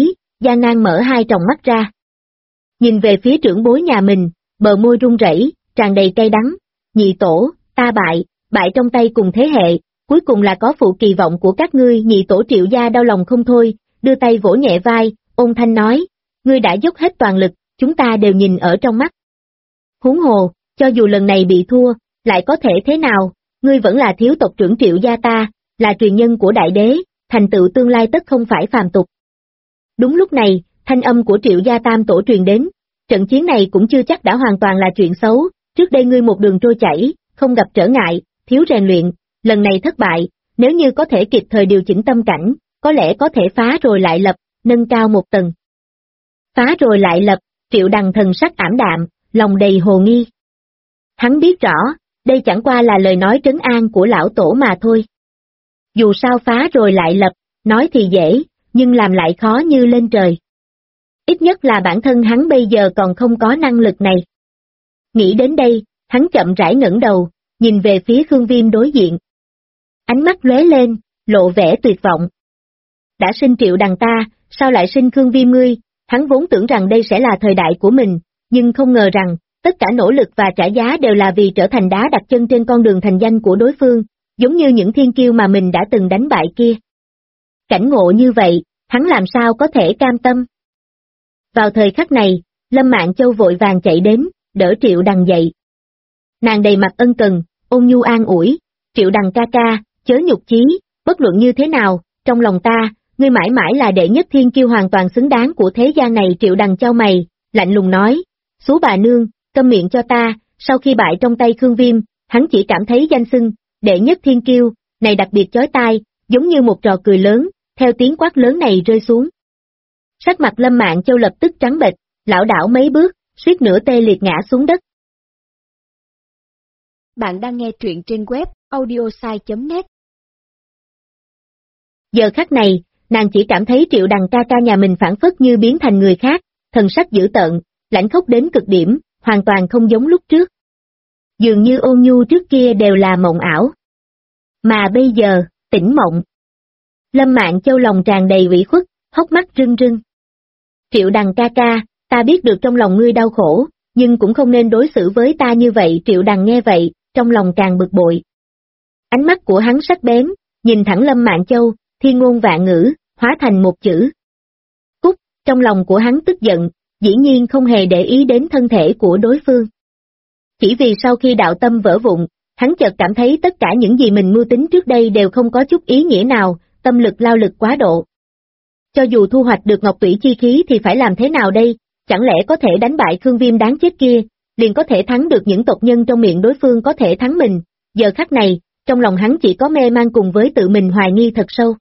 gian nan mở hai tròng mắt ra. Nhìn về phía trưởng bối nhà mình, bờ môi run rẩy, tràn đầy cay đắng. Nhị tổ, ta bại trong tay cùng thế hệ, cuối cùng là có phụ kỳ vọng của các ngươi. Nhị tổ Triệu gia đau lòng không thôi, đưa tay vỗ nhẹ vai, ôn thanh nói, ngươi đã dốc hết toàn lực, chúng ta đều nhìn ở trong mắt. Huống hồ, cho dù lần này bị thua, lại có thể thế nào, ngươi vẫn là thiếu tộc trưởng Triệu gia ta, là truyền nhân của đại đế, thành tựu tương lai tất không phải phàm tục. Đúng lúc này, thanh âm của Triệu gia tam tổ truyền đến, trận chiến này cũng chưa chắc đã hoàn toàn là chuyện xấu, trước đây ngươi một đường trôi chảy, không gặp trở ngại, thiếu rèn luyện, lần này thất bại, nếu như có thể kịp thời điều chỉnh tâm cảnh, có lẽ có thể phá rồi lại lập, nâng cao một tầng. Phá rồi lại lập, Triệu Đằng thần sắc ảm đạm, lòng đầy hồ nghi. Hắn biết rõ, đây chẳng qua là lời nói trấn an của lão tổ mà thôi. Dù sao phá rồi lại lập, nói thì dễ, nhưng làm lại khó như lên trời. Ít nhất là bản thân hắn bây giờ còn không có năng lực này. Nghĩ đến đây, hắn chậm rãi ngẩng đầu, nhìn về phía Khương Viêm đối diện. Ánh mắt lóe lên, lộ vẻ tuyệt vọng. Đã sinh Triệu Đằng ta, sao lại sinh Khương Viêm ngươi? Hắn vốn tưởng rằng đây sẽ là thời đại của mình, nhưng không ngờ rằng, tất cả nỗ lực và trả giá đều là vì trở thành đá đặt chân trên con đường thành danh của đối phương, giống như những thiên kiêu mà mình đã từng đánh bại kia. Cảnh ngộ như vậy, hắn làm sao có thể cam tâm? Vào thời khắc này, Lâm Mạn Châu vội vàng chạy đến, đỡ Triệu Đằng dậy. Nàng đầy mặt ân cần, ôn nhu an ủi, Triệu Đằng ca ca, chớ nhục chí, bất luận như thế nào, trong lòng ta, ngươi mãi mãi là đệ nhất thiên kiêu hoàn toàn xứng đáng của thế gian này. Triệu Đằng chau mày, lạnh lùng nói, xú bà nương, câm miệng cho ta. Sau khi bại trong tay Khương Viêm, hắn chỉ cảm thấy danh xưng, đệ nhất thiên kiêu, này đặc biệt chói tai, giống như một trò cười lớn, theo tiếng quát lớn này rơi xuống. Sắc mặt Lâm Mạn Châu lập tức trắng bệch, lảo đảo mấy bước, suýt nữa tê liệt ngã xuống đất. Bạn đang nghe truyện trên web audiosai.net. Giờ khắc này, nàng chỉ cảm thấy Triệu Đằng ca ca nhà mình phản phất như biến thành người khác, thần sắc dữ tợn, lãnh khốc đến cực điểm, hoàn toàn không giống lúc trước. Dường như ôn nhu trước kia đều là mộng ảo. Mà bây giờ, tỉnh mộng. Lâm Mạn Châu lòng tràn đầy ủy khuất, hốc mắt rưng rưng. Triệu Đằng ca ca, ta biết được trong lòng ngươi đau khổ, nhưng cũng không nên đối xử với ta như vậy. Triệu Đằng nghe vậy, trong lòng càng bực bội. Ánh mắt của hắn sắc bén, nhìn thẳng Lâm Mạn Châu, thiên ngôn vạn ngữ, hóa thành một chữ. Cút, trong lòng của hắn tức giận, dĩ nhiên không hề để ý đến thân thể của đối phương. Chỉ vì sau khi đạo tâm vỡ vụn, hắn chợt cảm thấy tất cả những gì mình mưu tính trước đây đều không có chút ý nghĩa nào, tâm lực lao lực quá độ. Cho dù thu hoạch được ngọc tủy chi khí thì phải làm thế nào đây, chẳng lẽ có thể đánh bại Khương Viêm đáng chết kia, liền có thể thắng được những tộc nhân trong miệng đối phương có thể thắng mình. Giờ khắc này, trong lòng hắn chỉ có mê man cùng với tự mình hoài nghi thật sâu.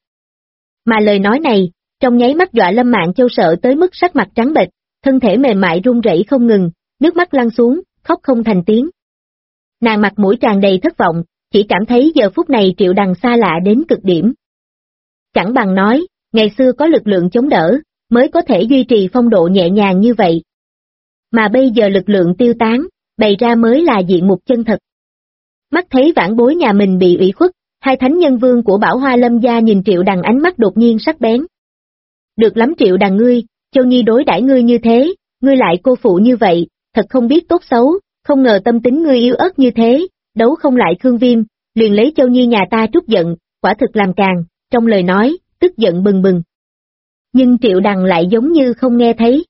Mà lời nói này, trong nháy mắt dọa Lâm Mạn Châu sợ tới mức sắc mặt trắng bệch, thân thể mềm mại run rẩy không ngừng, nước mắt lăn xuống, khóc không thành tiếng. Nàng mặt mũi tràn đầy thất vọng, chỉ cảm thấy giờ phút này Triệu Đằng xa lạ đến cực điểm. Chẳng bằng nói, ngày xưa có lực lượng chống đỡ, mới có thể duy trì phong độ nhẹ nhàng như vậy. Mà bây giờ lực lượng tiêu tán, bày ra mới là diện mục chân thật. Mắt thấy vãn bối nhà mình bị ủy khuất, hai thánh nhân vương của Bảo Hoa Lâm gia nhìn Triệu Đằng ánh mắt đột nhiên sắc bén. Được lắm Triệu Đằng ngươi, Châu Nhi đối đãi ngươi như thế, ngươi lại cô phụ như vậy, thật không biết tốt xấu, không ngờ tâm tính ngươi yếu ớt như thế, đấu không lại Khương Viêm, liền lấy Châu Nhi nhà ta trút giận, quả thực làm càng, trong lời nói, tức giận bừng bừng. Nhưng Triệu Đằng lại giống như không nghe thấy.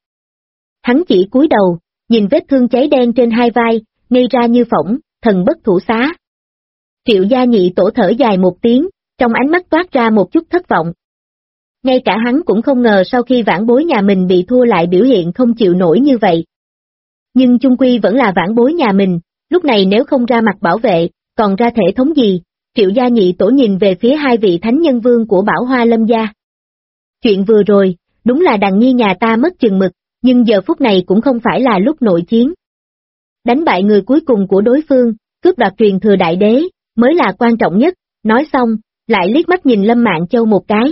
Hắn chỉ cúi đầu, nhìn vết thương cháy đen trên hai vai, ngây ra như phỏng, thần bất thủ xá. Triệu gia nhị tổ thở dài một tiếng, trong ánh mắt toát ra một chút thất vọng. Ngay cả hắn cũng không ngờ sau khi vãn bối nhà mình bị thua lại biểu hiện không chịu nổi như vậy. Nhưng chung quy vẫn là vãn bối nhà mình, lúc này nếu không ra mặt bảo vệ, còn ra thể thống gì? Triệu gia nhị tổ nhìn về phía hai vị thánh nhân vương của Bảo Hoa Lâm gia. Chuyện vừa rồi, đúng là Đằng Nhi nhà ta mất chừng mực, nhưng giờ phút này cũng không phải là lúc nội chiến. Đánh bại người cuối cùng của đối phương, cướp đoạt truyền thừa đại đế, mới là quan trọng nhất. Nói xong, lại liếc mắt nhìn Lâm Mạn Châu một cái.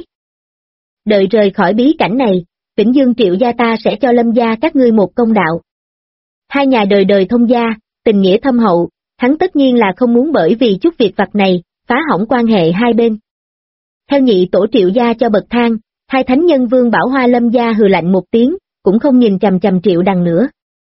Đợi rời khỏi bí cảnh này, Vĩnh Dương Triệu gia ta sẽ cho Lâm gia các ngươi một công đạo. Hai nhà đời đời thông gia, tình nghĩa thâm hậu, hắn tất nhiên là không muốn bởi vì chút việc vặt này, phá hỏng quan hệ hai bên. Theo nhị tổ Triệu gia cho bậc thang, Hai thánh nhân Vương Bảo Hoa Lâm gia hừ lạnh một tiếng, cũng không nhìn chằm chằm Triệu Đằng nữa.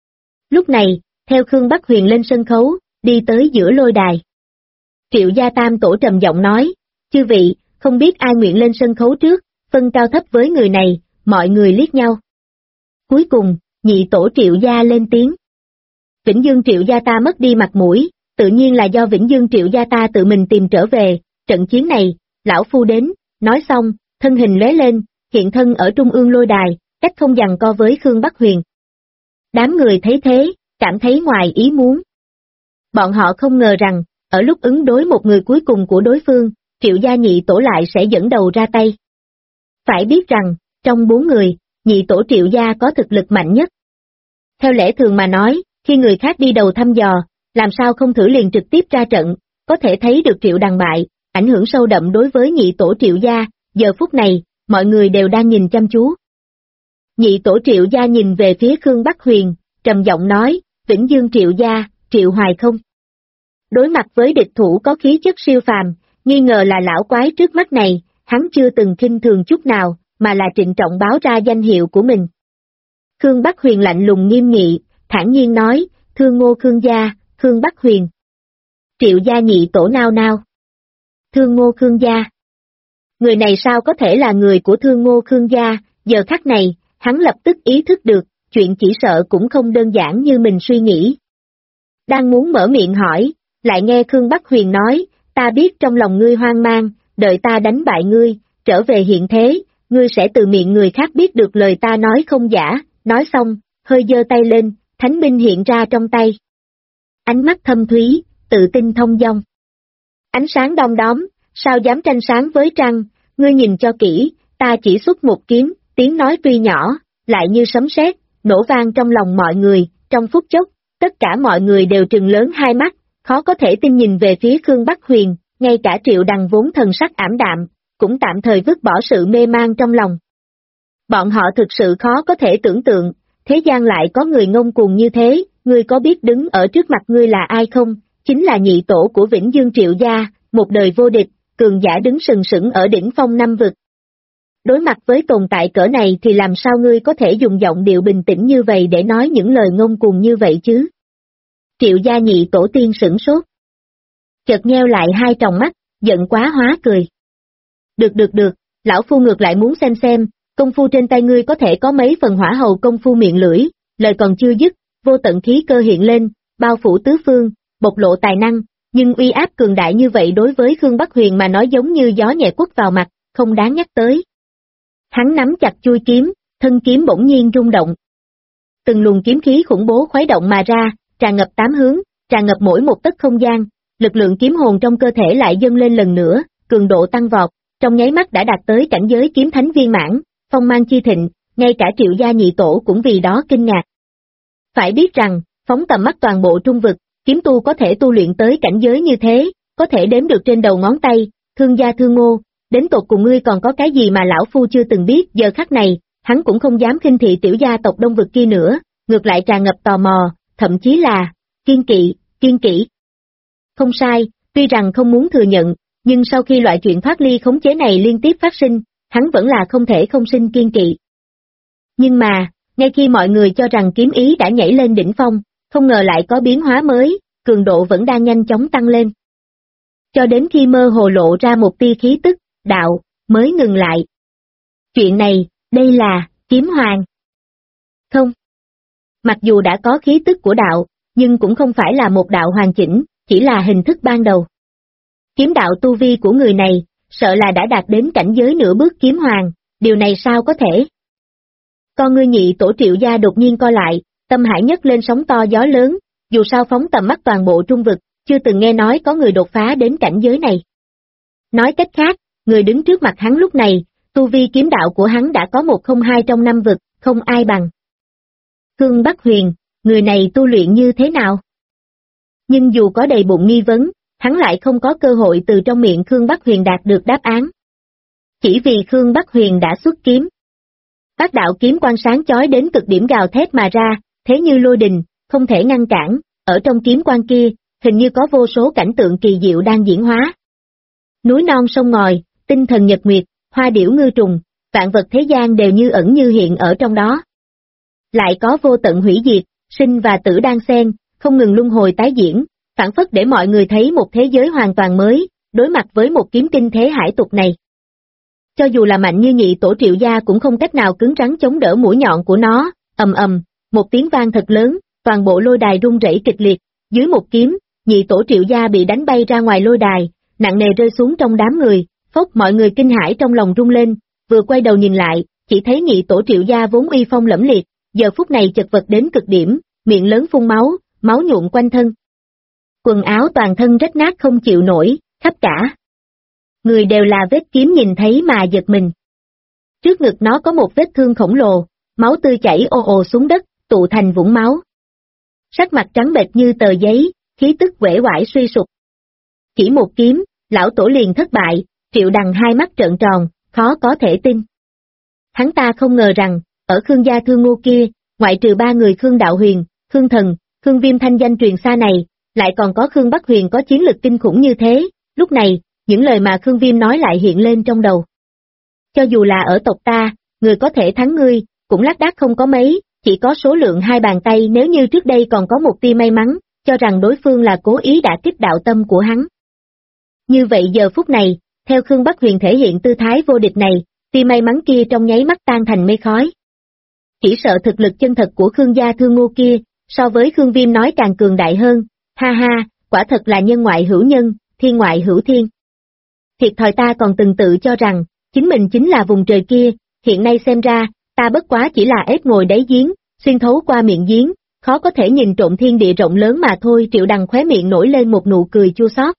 Lúc này, theo Khương Bắc Huyền lên sân khấu, đi tới giữa lôi đài. Triệu gia tam tổ trầm giọng nói, chư vị, không biết ai nguyện lên sân khấu trước, phân cao thấp với người này, mọi người liếc nhau. Cuối cùng, nhị tổ Triệu gia lên tiếng. Vĩnh Dương Triệu gia ta mất đi mặt mũi, tự nhiên là do Vĩnh Dương Triệu gia ta tự mình tìm trở về, trận chiến này, lão phu đến, nói xong, thân hình lóe lên, hiện thân ở trung ương lôi đài, cách không giằng co với Khương Bắc Huyền. Đám người thấy thế, cảm thấy ngoài ý muốn. Bọn họ không ngờ rằng, ở lúc ứng đối một người cuối cùng của đối phương, Triệu gia nhị tổ lại sẽ dẫn đầu ra tay. Phải biết rằng, trong 4 người, nhị tổ Triệu gia có thực lực mạnh nhất. Theo lẽ thường mà nói, khi người khác đi đầu thăm dò, làm sao không thử liền trực tiếp ra trận, có thể thấy được Triệu Đằng bại, ảnh hưởng sâu đậm đối với nhị tổ Triệu gia, giờ phút này, mọi người đều đang nhìn chăm chú. Nhị tổ Triệu gia nhìn về phía Khương Bắc Huyền, trầm giọng nói, Vĩnh Dương Triệu gia, Triệu Hoài không? Đối mặt với địch thủ có khí chất siêu phàm, nghi ngờ là lão quái trước mắt này, hắn chưa từng khinh thường chút nào, mà là trịnh trọng báo ra danh hiệu của mình. Khương Bắc Huyền lạnh lùng nghiêm nghị, thản nhiên nói, Thương Ngô Khương gia, Khương Bắc Huyền. Triệu gia nhị tổ nao nao. Thương Ngô Khương gia. Người này sao có thể là người của Thương Ngô Khương gia, giờ khắc này, hắn lập tức ý thức được, chuyện chỉ sợ cũng không đơn giản như mình suy nghĩ. Đang muốn mở miệng hỏi, lại nghe Khương Bắc Huyền nói, ta biết trong lòng ngươi hoang mang, đợi ta đánh bại ngươi, trở về hiện thế, ngươi sẽ từ miệng người khác biết được lời ta nói không giả, nói xong, hơi giơ tay lên, thánh binh hiện ra trong tay. Ánh mắt thâm thúy, tự tin thông dong. Ánh sáng đom đóm, sao dám tranh sáng với trăng, ngươi nhìn cho kỹ, ta chỉ xuất một kiếm, tiếng nói tuy nhỏ, lại như sấm sét, nổ vang trong lòng mọi người, trong phút chốc, tất cả mọi người đều trừng lớn hai mắt, khó có thể tin nhìn về phía Khương Bắc Huyền, ngay cả Triệu Đằng vốn thần sắc ảm đạm, cũng tạm thời vứt bỏ sự mê man trong lòng. Bọn họ thực sự khó có thể tưởng tượng, thế gian lại có người ngông cuồng như thế, ngươi có biết đứng ở trước mặt ngươi là ai không? Chính là nhị tổ của Vĩnh Dương Triệu gia, một đời vô địch, cường giả đứng sừng sững ở đỉnh phong năm vực. Đối mặt với tồn tại cỡ này thì làm sao ngươi có thể dùng giọng điệu bình tĩnh như vậy để nói những lời ngông cuồng như vậy chứ? Triệu gia nhị tổ tiên sửng sốt. Chợt nheo lại hai tròng mắt, giận quá hóa cười. Được, lão phu ngược lại muốn xem, công phu trên tay ngươi có thể có mấy phần hỏa hầu công phu miệng lưỡi, lời còn chưa dứt, vô tận khí cơ hiện lên, bao phủ tứ phương, bộc lộ tài năng, nhưng uy áp cường đại như vậy đối với Khương Bắc Huyền mà nói giống như gió nhẹ quất vào mặt, không đáng nhắc tới. Hắn nắm chặt chuôi kiếm, thân kiếm bỗng nhiên rung động. Từng luồng kiếm khí khủng bố khuấy động mà ra, tràn ngập 8 hướng, tràn ngập mỗi một tấc không gian, lực lượng kiếm hồn trong cơ thể lại dâng lên lần nữa, cường độ tăng vọt, trong nháy mắt đã đạt tới cảnh giới kiếm thánh viên mãn, phong mang chi thịnh, ngay cả Triệu gia nhị tổ cũng vì đó kinh ngạc. Phải biết rằng, phóng tầm mắt toàn bộ trung vực, kiếm tu có thể tu luyện tới cảnh giới như thế, có thể đếm được trên đầu ngón tay, Thương gia Thương Ngô, đến tột cùng ngươi còn có cái gì mà lão phu chưa từng biết. Giờ khắc này, hắn cũng không dám khinh thị tiểu gia tộc đông vực kia nữa, ngược lại tràn ngập tò mò, thậm chí là kiên kỵ. Không sai, tuy rằng không muốn thừa nhận, nhưng sau khi loại chuyện thoát ly khống chế này liên tiếp phát sinh, hắn vẫn là không thể không sinh kiên kỵ. Nhưng mà, ngay khi mọi người cho rằng kiếm ý đã nhảy lên đỉnh phong, không ngờ lại có biến hóa mới, cường độ vẫn đang nhanh chóng tăng lên. Cho đến khi mơ hồ lộ ra một tia khí tức, đạo, mới ngừng lại. Chuyện này, đây là, kiếm hoàng. Không. Mặc dù đã có khí tức của đạo, nhưng cũng không phải là một đạo hoàn chỉnh, chỉ là hình thức ban đầu. Kiếm đạo tu vi của người này, sợ là đã đạt đến cảnh giới nửa bước kiếm hoàng, điều này sao có thể? Con ngươi nhị tổ Triệu gia đột nhiên co lại, tâm hải nhấc lên sóng to gió lớn, dù sao phóng tầm mắt toàn bộ trung vực, chưa từng nghe nói có người đột phá đến cảnh giới này. Nói cách khác, người đứng trước mặt hắn lúc này, tu vi kiếm đạo của hắn đã có 102 trong 5 vực, không ai bằng. Khương Bắc Huyền, người này tu luyện như thế nào? Nhưng dù có đầy bụng nghi vấn, hắn lại không có cơ hội từ trong miệng Khương Bắc Huyền đạt được đáp án. Chỉ vì Khương Bắc Huyền đã xuất kiếm. Bát đạo kiếm quang sáng chói đến cực điểm gào thét mà ra, thế như lôi đình, không thể ngăn cản, ở trong kiếm quang kia, hình như có vô số cảnh tượng kỳ diệu đang diễn hóa. Núi non sông ngòi, tinh thần nhật nguyệt, hoa điểu ngư trùng, vạn vật thế gian đều như ẩn như hiện ở trong đó. Lại có vô tận hủy diệt, sinh và tử đang xen, không ngừng luân hồi tái diễn, phản phất để mọi người thấy một thế giới hoàn toàn mới, đối mặt với một kiếm kinh thế hải tục này. Cho dù là mạnh như Nhị Tổ Triệu Gia cũng không cách nào cứng rắn chống đỡ mũi nhọn của nó, ầm ầm, một tiếng vang thật lớn, toàn bộ lôi đài rung rẩy kịch liệt, dưới một kiếm, Nhị Tổ Triệu Gia bị đánh bay ra ngoài lôi đài, nặng nề rơi xuống trong đám người, phốc, mọi người kinh hãi trong lòng rung lên, vừa quay đầu nhìn lại, chỉ thấy Nhị Tổ Triệu Gia vốn uy phong lẫm liệt, giờ phút này chật vật đến cực điểm, miệng lớn phun máu, máu nhuộm quanh thân. Quần áo toàn thân rách nát không chịu nổi, khắp cả người đều là vết kiếm, nhìn thấy mà giật mình. Trước ngực nó có một vết thương khổng lồ, máu tươi chảy ồ ồ xuống đất, tụ thành vũng máu. Sắc mặt trắng bệch như tờ giấy, khí tức uể oải suy sụp. Chỉ một kiếm, lão tổ liền thất bại, Triệu Đằng hai mắt trợn tròn, khó có thể tin. Hắn ta không ngờ rằng, ở Khương gia Thương Ngô kia, ngoại trừ ba người Khương Đạo Huyền, Khương Thần, Khương Viêm thanh danh truyền xa này, lại còn có Khương Bắc Huyền có chiến lực kinh khủng như thế. Lúc này, những lời mà Khương Viêm nói lại hiện lên trong đầu. Cho dù là ở tộc ta, người có thể thắng ngươi, cũng lác đác không có mấy, chỉ có số lượng hai bàn tay. Nếu như trước đây còn có một tia may mắn, cho rằng đối phương là cố ý đả kích đạo tâm của hắn. Như vậy giờ phút này, theo Khương Bắc Huyền thể hiện tư thái vô địch này, tia may mắn kia trong nháy mắt tan thành mây khói. Chỉ sợ thực lực chân thật của Khương gia Thương Ngô kia, so với Khương Viêm nói càng cường đại hơn, ha ha, quả thật là nhân ngoại hữu nhân, thiên ngoại hữu thiên. Thiệt thòi, ta còn từng tự cho rằng, chính mình chính là vùng trời kia, hiện nay xem ra, ta bất quá chỉ là ếch ngồi đáy giếng, xuyên thấu qua miệng giếng, khó có thể nhìn trộm thiên địa rộng lớn mà thôi. Triệu Đằng khóe miệng nổi lên một nụ cười chua xót.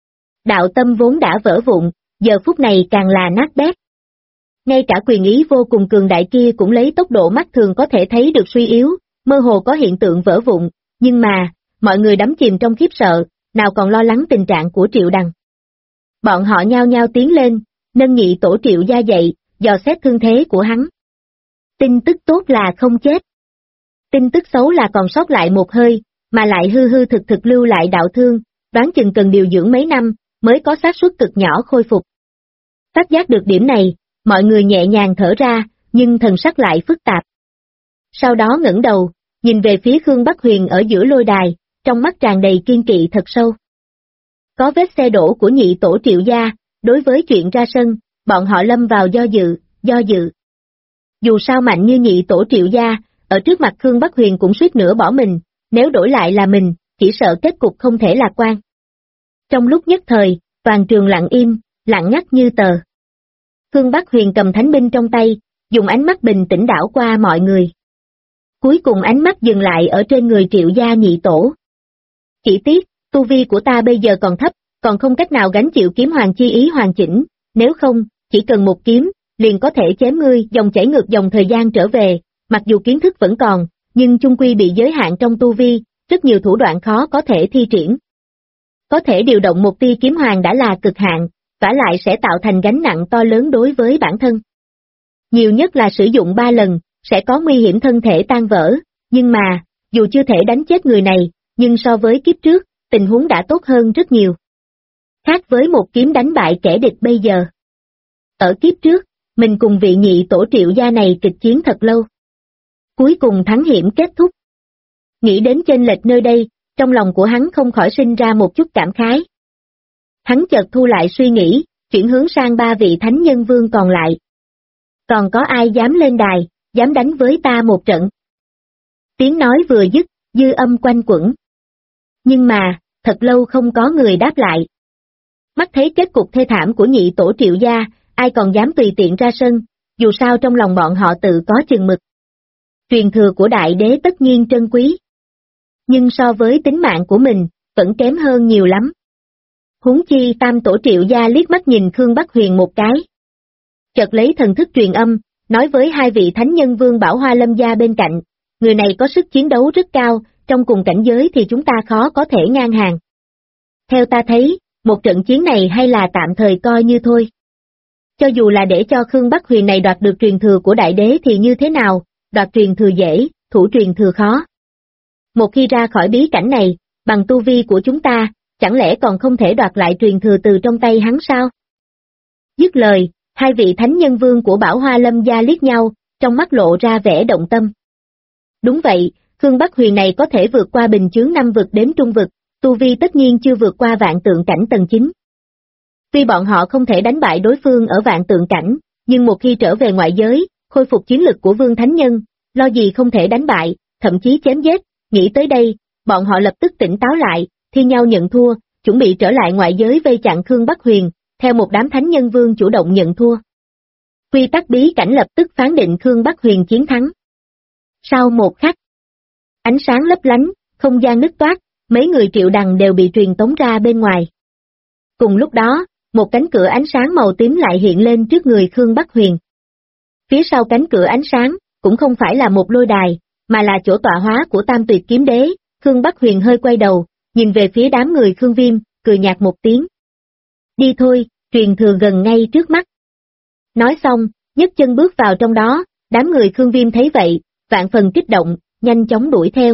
Đạo tâm vốn đã vỡ vụn, giờ phút này càng là nát bét. Ngay cả quyền ý vô cùng cường đại kia cũng lấy tốc độ mắt thường có thể thấy được suy yếu, mơ hồ có hiện tượng vỡ vụn, nhưng mà, mọi người đắm chìm trong khiếp sợ, nào còn lo lắng tình trạng của Triệu Đằng. Bọn họ nhao nhao tiến lên, nâng Nhị Tổ Triệu Gia dậy, dò xét thương thế của hắn. Tin tức tốt là không chết. Tin tức xấu là còn sót lại một hơi, mà lại hư hư thực thực lưu lại đạo thương, đoán chừng cần điều dưỡng mấy năm, mới có xác suất cực nhỏ khôi phục. Phát giác được điểm này, mọi người nhẹ nhàng thở ra, nhưng thần sắc lại phức tạp. Sau đó ngẩng đầu, nhìn về phía Khương Bắc Huyền ở giữa lôi đài, trong mắt tràn đầy kiên kỵ thật sâu. Có vết xe đổ của Nhị Tổ Triệu Gia, đối với chuyện ra sân, bọn họ lâm vào do dự. Dù sao mạnh như Nhị Tổ Triệu Gia, ở trước mặt Khương Bắc Huyền cũng suýt nữa bỏ mình, nếu đổi lại là mình, chỉ sợ kết cục không thể lạc quan. Trong lúc nhất thời, toàn trường lặng im, lặng ngắt như tờ. Khương Bắc Huyền cầm thánh binh trong tay, dùng ánh mắt bình tĩnh đảo qua mọi người. Cuối cùng ánh mắt dừng lại ở trên người Triệu Gia Nhị Tổ. Chỉ tiếc, tu vi của ta bây giờ còn thấp, còn không cách nào gánh chịu kiếm hoàng chi ý hoàn chỉnh, nếu không, chỉ cần một kiếm, liền có thể chém ngươi. Dòng chảy ngược dòng thời gian trở về, mặc dù kiến thức vẫn còn, nhưng chung quy bị giới hạn trong tu vi, rất nhiều thủ đoạn khó có thể thi triển. Có thể điều động một tia kiếm hoàng đã là cực hạn, vả lại sẽ tạo thành gánh nặng to lớn đối với bản thân. Nhiều nhất là sử dụng 3 lần, sẽ có nguy hiểm thân thể tan vỡ, nhưng mà, dù chưa thể đánh chết người này, nhưng so với kiếp trước, tình huống đã tốt hơn rất nhiều. Khác với một kiếm đánh bại kẻ địch bây giờ. Ở kiếp trước, mình cùng vị Nhị Tổ Triệu Gia này kịch chiến thật lâu. Cuối cùng thắng hiểm kết thúc. Nghĩ đến chênh lệch nơi đây, trong lòng của hắn không khỏi sinh ra một chút cảm khái. Hắn chợt thu lại suy nghĩ, chuyển hướng sang 3 vị thánh nhân vương còn lại. Còn có ai dám lên đài, dám đánh với ta một trận? Tiếng nói vừa dứt, dư âm quanh quẩn. Nhưng mà, thật lâu không có người đáp lại. Mắt thấy kết cục thê thảm của Nhị Tổ Triệu Gia, ai còn dám tùy tiện ra sân, dù sao trong lòng bọn họ tự có chừng mực. Truyền thừa của đại đế tất nhiên trân quý. Nhưng so với tính mạng của mình, vẫn kém hơn nhiều lắm. Huống chi Tam Tổ Triệu Gia liếc mắt nhìn Khương Bắc Huyền một cái. Chợt lấy thần thức truyền âm, nói với 2 vị thánh nhân vương Bảo Hoa Lâm gia bên cạnh, người này có sức chiến đấu rất cao, trong cùng cảnh giới thì chúng ta khó có thể ngang hàng. Theo ta thấy, một trận chiến này hay là tạm thời coi như thôi. Cho dù là để cho Khương Bắc Huyền này đoạt được truyền thừa của đại đế thì như thế nào, đoạt truyền thừa dễ, thủ truyền thừa khó. Một khi ra khỏi bí cảnh này, bằng tu vi của chúng ta, chẳng lẽ còn không thể đoạt lại truyền thừa từ trong tay hắn sao? Dứt lời, Hai vị thánh nhân vương của Bảo Hoa Lâm gia liếc nhau, trong mắt lộ ra vẻ động tâm. Đúng vậy, Khương Bắc Huyền này có thể vượt qua bình chướng 5 vực đến trung vực, tu vi tất nhiên chưa vượt qua vạn tượng cảnh tầng 9. Tuy bọn họ không thể đánh bại đối phương ở vạn tượng cảnh, nhưng một khi trở về ngoại giới, khôi phục chiến lực của Vương Thánh Nhân, lo gì không thể đánh bại, thậm chí chém giết. Nghĩ tới đây, bọn họ lập tức tỉnh táo lại, thi nhau nhận thua, chuẩn bị trở lại ngoại giới vây chặn Khương Bắc Huyền, theo một đám Thánh Nhân Vương chủ động nhận thua. Quy tắc bí cảnh lập tức phán định Khương Bắc Huyền chiến thắng. Sau một khắc, ánh sáng lấp lánh, không gian nứt toát, mấy người Triệu Đằng đều bị truyền tống ra bên ngoài. Cùng lúc đó, một cánh cửa ánh sáng màu tím lại hiện lên trước người Khương Bắc Huyền. Phía sau cánh cửa ánh sáng, cũng không phải là một lôi đài, mà là chỗ tọa hóa của Tam Tuyệt Kiếm Đế. Khương Bắc Huyền hơi quay đầu, nhìn về phía đám người Khương Viêm, cười nhạt một tiếng. Đi thôi, truyền thừa gần ngay trước mắt. Nói xong, nhấc chân bước vào trong đó, đám người Khương Viêm thấy vậy, vạn phần kích động, nhanh chóng đuổi theo.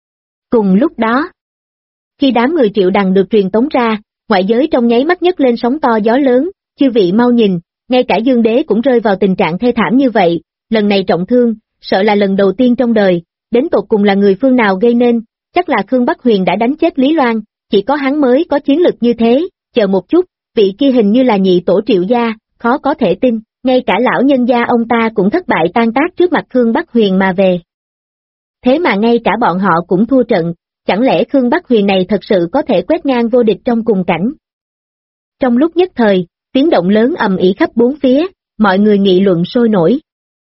Cùng lúc đó, khi đám người Triệu Đằng được truyền tống ra, ngoại giới trong nháy mắt nhấc lên sóng to gió lớn, chư vị mau nhìn, ngay cả Dương Đế cũng rơi vào tình trạng thê thảm như vậy, lần này trọng thương, sợ là lần đầu tiên trong đời, đến tột cùng là người phương nào gây nên, chắc là Khương Bắc Huyền đã đánh chết Lý Loan, chỉ có hắn mới có chiến lực như thế, chờ một chút, vị kia hình như là nhị tổ Triệu gia, khó có thể tin, ngay cả lão nhân gia ông ta cũng thất bại tan tác trước mặt Khương Bắc Huyền mà về. Thế mà ngay cả bọn họ cũng thua trận, chẳng lẽ Khương Bắc Huyền này thật sự có thể quét ngang vô địch trong cùng cảnh? Trong lúc nhất thời, tiếng động lớn ầm ĩ khắp bốn phía, mọi người nghị luận sôi nổi.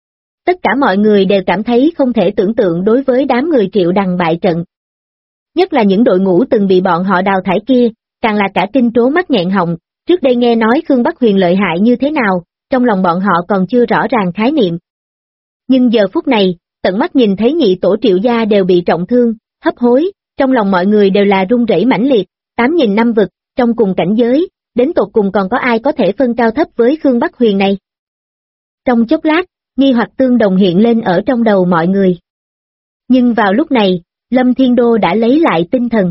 Tất cả mọi người đều cảm thấy không thể tưởng tượng đối với đám người Triệu Đằng bại trận. Nhất là những đội ngũ từng bị bọn họ đào thải kia, càng là cả kinh trố mắt nghẹn họng, trước đây nghe nói Khương Bắc Huyền lợi hại như thế nào, trong lòng bọn họ còn chưa rõ ràng khái niệm. Nhưng giờ phút này, tận mắt nhìn thấy nhị tổ Triệu gia đều bị trọng thương, hấp hối, trong lòng mọi người đều là run rẩy mãnh liệt, 8.000 năm vực, trong cùng cảnh giới, đến tột cùng còn có ai có thể phân cao thấp với Khương Bắc Huyền này. Trong chốc lát, nghi hoặc tương đồng hiện lên ở trong đầu mọi người. Nhưng vào lúc này, Lâm Thiên Đô đã lấy lại tinh thần.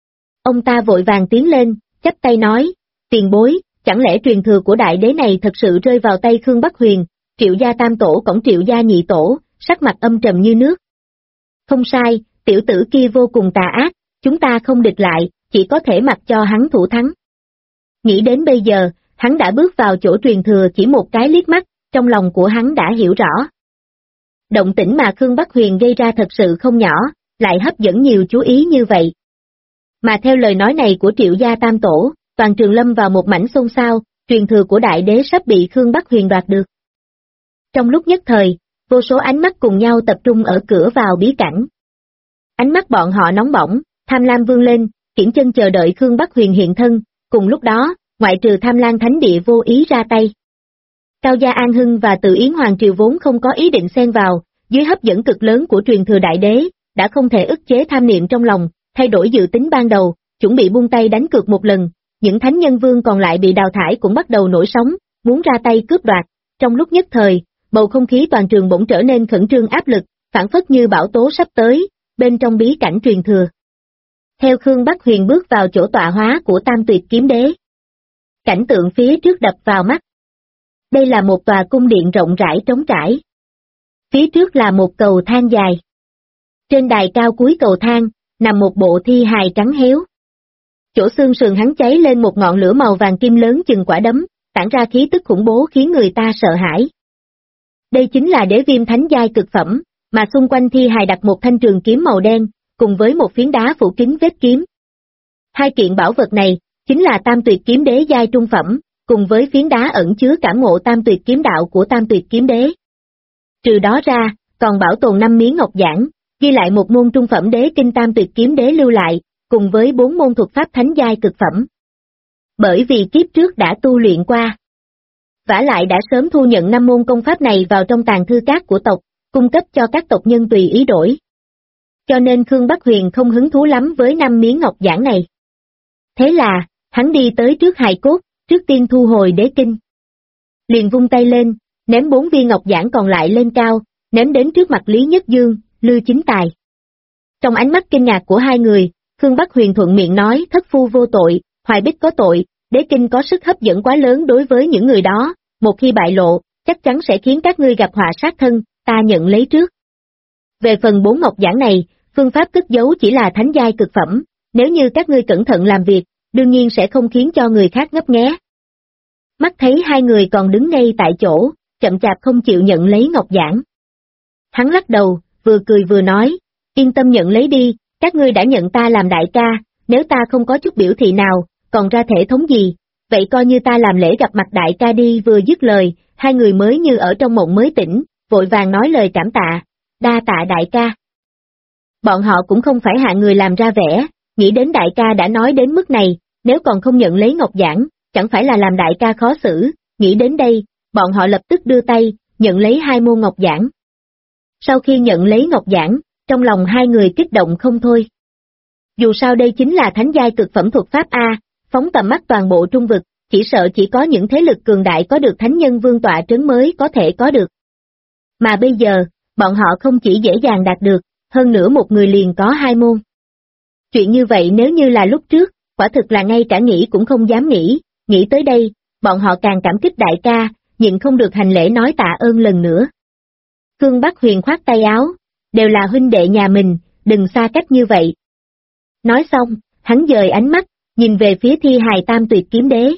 Ông ta vội vàng tiến lên, chắp tay nói, tiền bối, chẳng lẽ truyền thừa của đại đế này thật sự rơi vào tay Khương Bắc Huyền, Triệu gia tam tổ cổng Triệu gia nhị tổ, sắc mặt âm trầm như nước. Không sai, tiểu tử kia vô cùng tà ác, chúng ta không địch lại, chỉ có thể mặc cho hắn thủ thắng. Nghĩ đến bây giờ, hắn đã bước vào chỗ truyền thừa chỉ một cái liếc mắt, trong lòng của hắn đã hiểu rõ. Động tĩnh mà Khương Bắc Huyền gây ra thật sự không nhỏ, lại hấp dẫn nhiều chú ý như vậy. Mà theo lời nói này của Triệu gia tam tổ, toàn trường lâm vào một mảnh xôn xao, truyền thừa của đại đế sắp bị Khương Bắc Huyền đoạt được. Trong lúc nhất thời, vô số ánh mắt cùng nhau tập trung ở cửa vào bí cảnh. Ánh mắt bọn họ nóng bỏng, tham lam vươn lên, kiễng chân chờ đợi Khương Bắc Huyền hiện thân, cùng lúc đó, ngoại trừ Tham Lan Thánh Địa vô ý ra tay. Cao gia An Hưng và Từ Yến Hoàng Triều vốn không có ý định xen vào, dưới hấp dẫn cực lớn của truyền thừa đại đế, đã không thể ức chế tham niệm trong lòng, thay đổi dự tính ban đầu, chuẩn bị buông tay đánh cược một lần, những thánh nhân vương còn lại bị đào thải cũng bắt đầu nổi sóng, muốn ra tay cướp đoạt. Trong lúc nhất thời, bầu không khí toàn trường bỗng trở nên khẩn trương áp lực, phảng phất như bão tố sắp tới, bên trong bí cảnh truyền thừa. Theo Khương Bắc Huyền bước vào chỗ tọa hóa của Tam Tuyệt Kiếm Đế. Cảnh tượng phía trước đập vào mắt. Đây là một tòa cung điện rộng rãi trống trải. Phía trước là một cầu thang dài. Trên đài cao cuối cầu thang, nằm một bộ thi hài trắng héo. Chỗ xương sườn hắn cháy lên một ngọn lửa màu vàng kim lớn chừng quả đấm, tản ra khí tức khủng bố khiến người ta sợ hãi. Đây chính là đế viêm thánh giai cực phẩm, mà xung quanh thi hài đặt một thanh trường kiếm màu đen, cùng với một phiến đá phủ kín vết kiếm. Hai kiện bảo vật này, chính là Tam Tuyệt Kiếm Đế giai trung phẩm, cùng với phiến đá ẩn chứa cảm ngộ Tam Tuyệt Kiếm Đạo của Tam Tuyệt Kiếm Đế. Trừ đó ra, còn bảo tồn 5 miếng ngọc giản, ghi lại một môn trung phẩm đế kinh Tam Tuyệt Kiếm Đế lưu lại, cùng với 4 môn thuật pháp thánh giai cực phẩm. Bởi vì kiếp trước đã tu luyện qua. Vả lại đã sớm thu nhận 5 môn công pháp này vào trong tàng thư các của tộc, cung cấp cho các tộc nhân tùy ý đổi. Cho nên Khương Bắc Huyền không hứng thú lắm với 5 miếng ngọc giản này. Thế là, hắn đi tới trước hài cốt, trước tiên thu hồi đế kinh. Liền vung tay lên, ném 4 viên ngọc giản còn lại lên cao, ném đến trước mặt Lý Nhất Dương, Lư Chính Tài. Trong ánh mắt kinh ngạc của hai người, Khương Bắc Huyền thuận miệng nói thất phu vô tội, Hoài Bích có tội, đế kinh có sức hấp dẫn quá lớn đối với những người đó, một khi bại lộ, chắc chắn sẽ khiến các ngươi gặp họa sát thân, ta nhận lấy trước. Về phần 4 ngọc giản này, phương pháp cất giấu chỉ là thánh giai cực phẩm, nếu như các ngươi cẩn thận làm việc, đương nhiên sẽ không khiến cho người khác ngấp nghé. Mắt thấy hai người còn đứng ngay tại chỗ, chậm chạp không chịu nhận lấy ngọc giản. Hắn lắc đầu, vừa cười vừa nói, yên tâm nhận lấy đi, các ngươi đã nhận ta làm đại ca, nếu ta không có chút biểu thị nào, còn ra thể thống gì, vậy coi như ta làm lễ gặp mặt đại ca đi. Vừa dứt lời, hai người mới như ở trong mộng mới tỉnh, vội vàng nói lời cảm tạ, đa tạ đại ca. Bọn họ cũng không phải hạ người làm ra vẻ, nghĩ đến đại ca đã nói đến mức này, nếu còn không nhận lấy ngọc giản, chẳng phải là làm đại ca khó xử, nghĩ đến đây, bọn họ lập tức đưa tay, nhận lấy 2 môn ngọc giản. Sau khi nhận lấy ngọc giản, trong lòng hai người kích động không thôi. Dù sao đây chính là thánh giai cực phẩm thuật pháp A, phóng tầm mắt toàn bộ trung vực, chỉ sợ chỉ có những thế lực cường đại có được thánh nhân vương tọa trấn mới có thể có được. Mà bây giờ, bọn họ không chỉ dễ dàng đạt được, hơn nữa một người liền có 2 môn. Chuyện như vậy nếu như là lúc trước, quả thực là ngay cả nghĩ cũng không dám nghĩ tới đây, bọn họ càng cảm kích đại ca, nhịn không được hành lễ nói tạ ơn lần nữa. Khương Bắc Huyền khoát tay áo, đều là huynh đệ nhà mình, đừng xa cách như vậy. Nói xong, hắn dời ánh mắt, nhìn về phía thi hài Tam Tuyệt Kiếm Đế.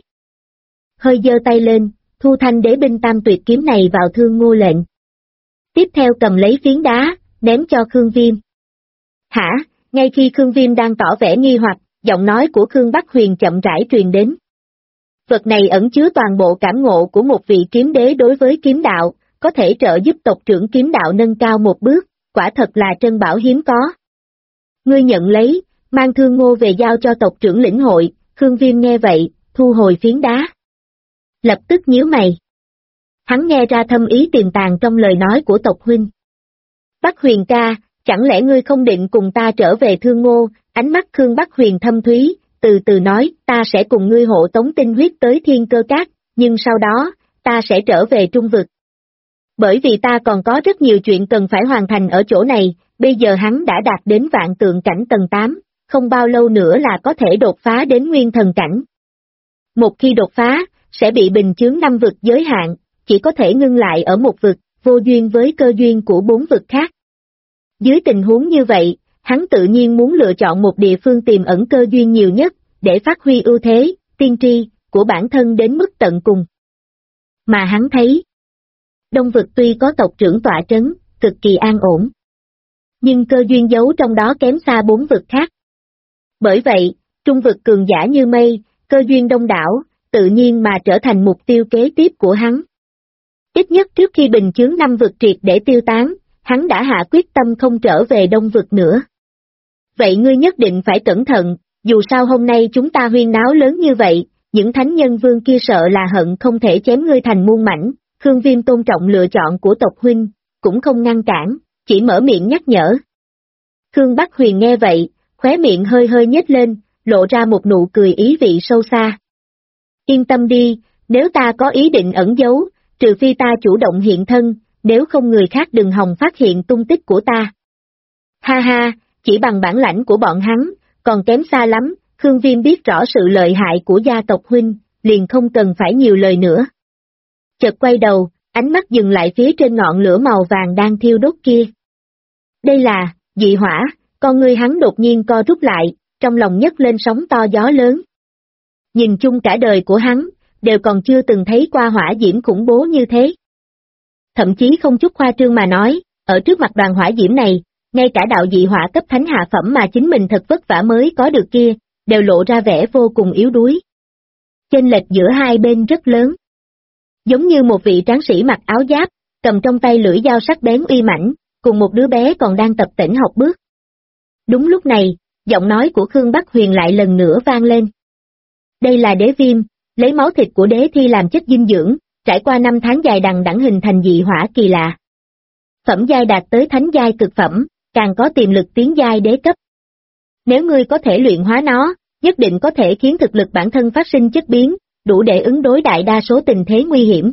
Hơi giơ tay lên, thu thanh đế binh Tam Tuyệt Kiếm này vào Thương Ngô lệnh. Tiếp theo cầm lấy phiến đá, ném cho Khương Viêm. Hả? Ngay khi Khương Viêm đang tỏ vẻ nghi hoặc, giọng nói của Khương Bắc Huyền chậm rãi truyền đến. Vật này ẩn chứa toàn bộ cảm ngộ của một vị kiếm đế đối với kiếm đạo, có thể trợ giúp tộc trưởng kiếm đạo nâng cao một bước, quả thật là trân bảo hiếm có. Ngươi nhận lấy, mang Thương Ngô về giao cho tộc trưởng lĩnh hội. Khương Viêm nghe vậy, thu hồi phiến đá. Lập tức nhíu mày. Hắn nghe ra thâm ý tiềm tàng trong lời nói của tộc huynh. Bắc Huyền ca, chẳng lẽ ngươi không định cùng ta trở về Thương Ngô? Ánh mắt Khương Bắc Huyền thâm thúy, từ từ nói, ta sẽ cùng ngươi hộ tống tinh huyết tới Thiên Cơ Cát, nhưng sau đó, ta sẽ trở về Trung Vực. Bởi vì ta còn có rất nhiều chuyện cần phải hoàn thành ở chỗ này, bây giờ hắn đã đạt đến vạn tượng cảnh tầng 8, không bao lâu nữa là có thể đột phá đến nguyên thần cảnh. Một khi đột phá, sẽ bị bình chướng 5 vực giới hạn, chỉ có thể ngưng lại ở một vực, vô duyên với cơ duyên của 4 vực khác. Dưới tình huống như vậy, hắn tự nhiên muốn lựa chọn một địa phương tiềm ẩn cơ duyên nhiều nhất, để phát huy ưu thế, tiên tri, của bản thân đến mức tận cùng. Mà hắn thấy, Đông vực tuy có tộc trưởng tọa trấn, cực kỳ an ổn. Nhưng cơ duyên giấu trong đó kém xa 4 vực khác. Bởi vậy, Trung vực cường giả như mây, cơ duyên đông đảo, tự nhiên mà trở thành mục tiêu kế tiếp của hắn. Ít nhất trước khi bình chướng 5 vực triệt để tiêu tán, hắn đã hạ quyết tâm không trở về Đông vực nữa. Vậy ngươi nhất định phải cẩn thận, dù sao hôm nay chúng ta huyên náo lớn như vậy, những thánh nhân vương kia sợ là hận không thể chém ngươi thành muôn mảnh. Khương Viêm tôn trọng lựa chọn của tộc huynh, cũng không ngăn cản, chỉ mở miệng nhắc nhở. Khương Bắc Huyền nghe vậy, khóe miệng hơi hơi nhếch lên, lộ ra một nụ cười ý vị sâu xa. Yên tâm đi, nếu ta có ý định ẩn giấu, trừ phi ta chủ động hiện thân, nếu không người khác đừng hòng phát hiện tung tích của ta. Ha ha, chỉ bằng bản lãnh của bọn hắn, còn kém xa lắm. Khương Viêm biết rõ sự lợi hại của gia tộc huynh, liền không cần phải nhiều lời nữa. Chợt quay đầu, ánh mắt dừng lại phía trên ngọn lửa màu vàng đang thiêu đốt kia. Đây là, dị hỏa, con ngươi hắn đột nhiên co rút lại, trong lòng nhấc lên sóng to gió lớn. Nhìn chung cả đời của hắn, đều còn chưa từng thấy qua hỏa diễm khủng bố như thế. Thậm chí không chút khoa trương mà nói, ở trước mặt đoàn hỏa diễm này, ngay cả đạo dị hỏa cấp thánh hạ phẩm mà chính mình thật vất vả mới có được kia, đều lộ ra vẻ vô cùng yếu đuối. Chênh lệch giữa hai bên rất lớn. Giống như một vị tráng sĩ mặc áo giáp, cầm trong tay lưỡi dao sắc bén uy mãnh, cùng một đứa bé còn đang tập tễnh học bước. Đúng lúc này, giọng nói của Khương Bắc Huyền lại lần nữa vang lên. Đây là đế viêm, lấy máu thịt của đế thi làm chất dinh dưỡng, trải qua 5 tháng dài đằng đẵng hình thành dị hỏa kỳ lạ. Phẩm giai đạt tới thánh giai cực phẩm, càng có tiềm lực tiến giai đế cấp. Nếu ngươi có thể luyện hóa nó, nhất định có thể khiến thực lực bản thân phát sinh chất biến, đủ để ứng đối đại đa số tình thế nguy hiểm.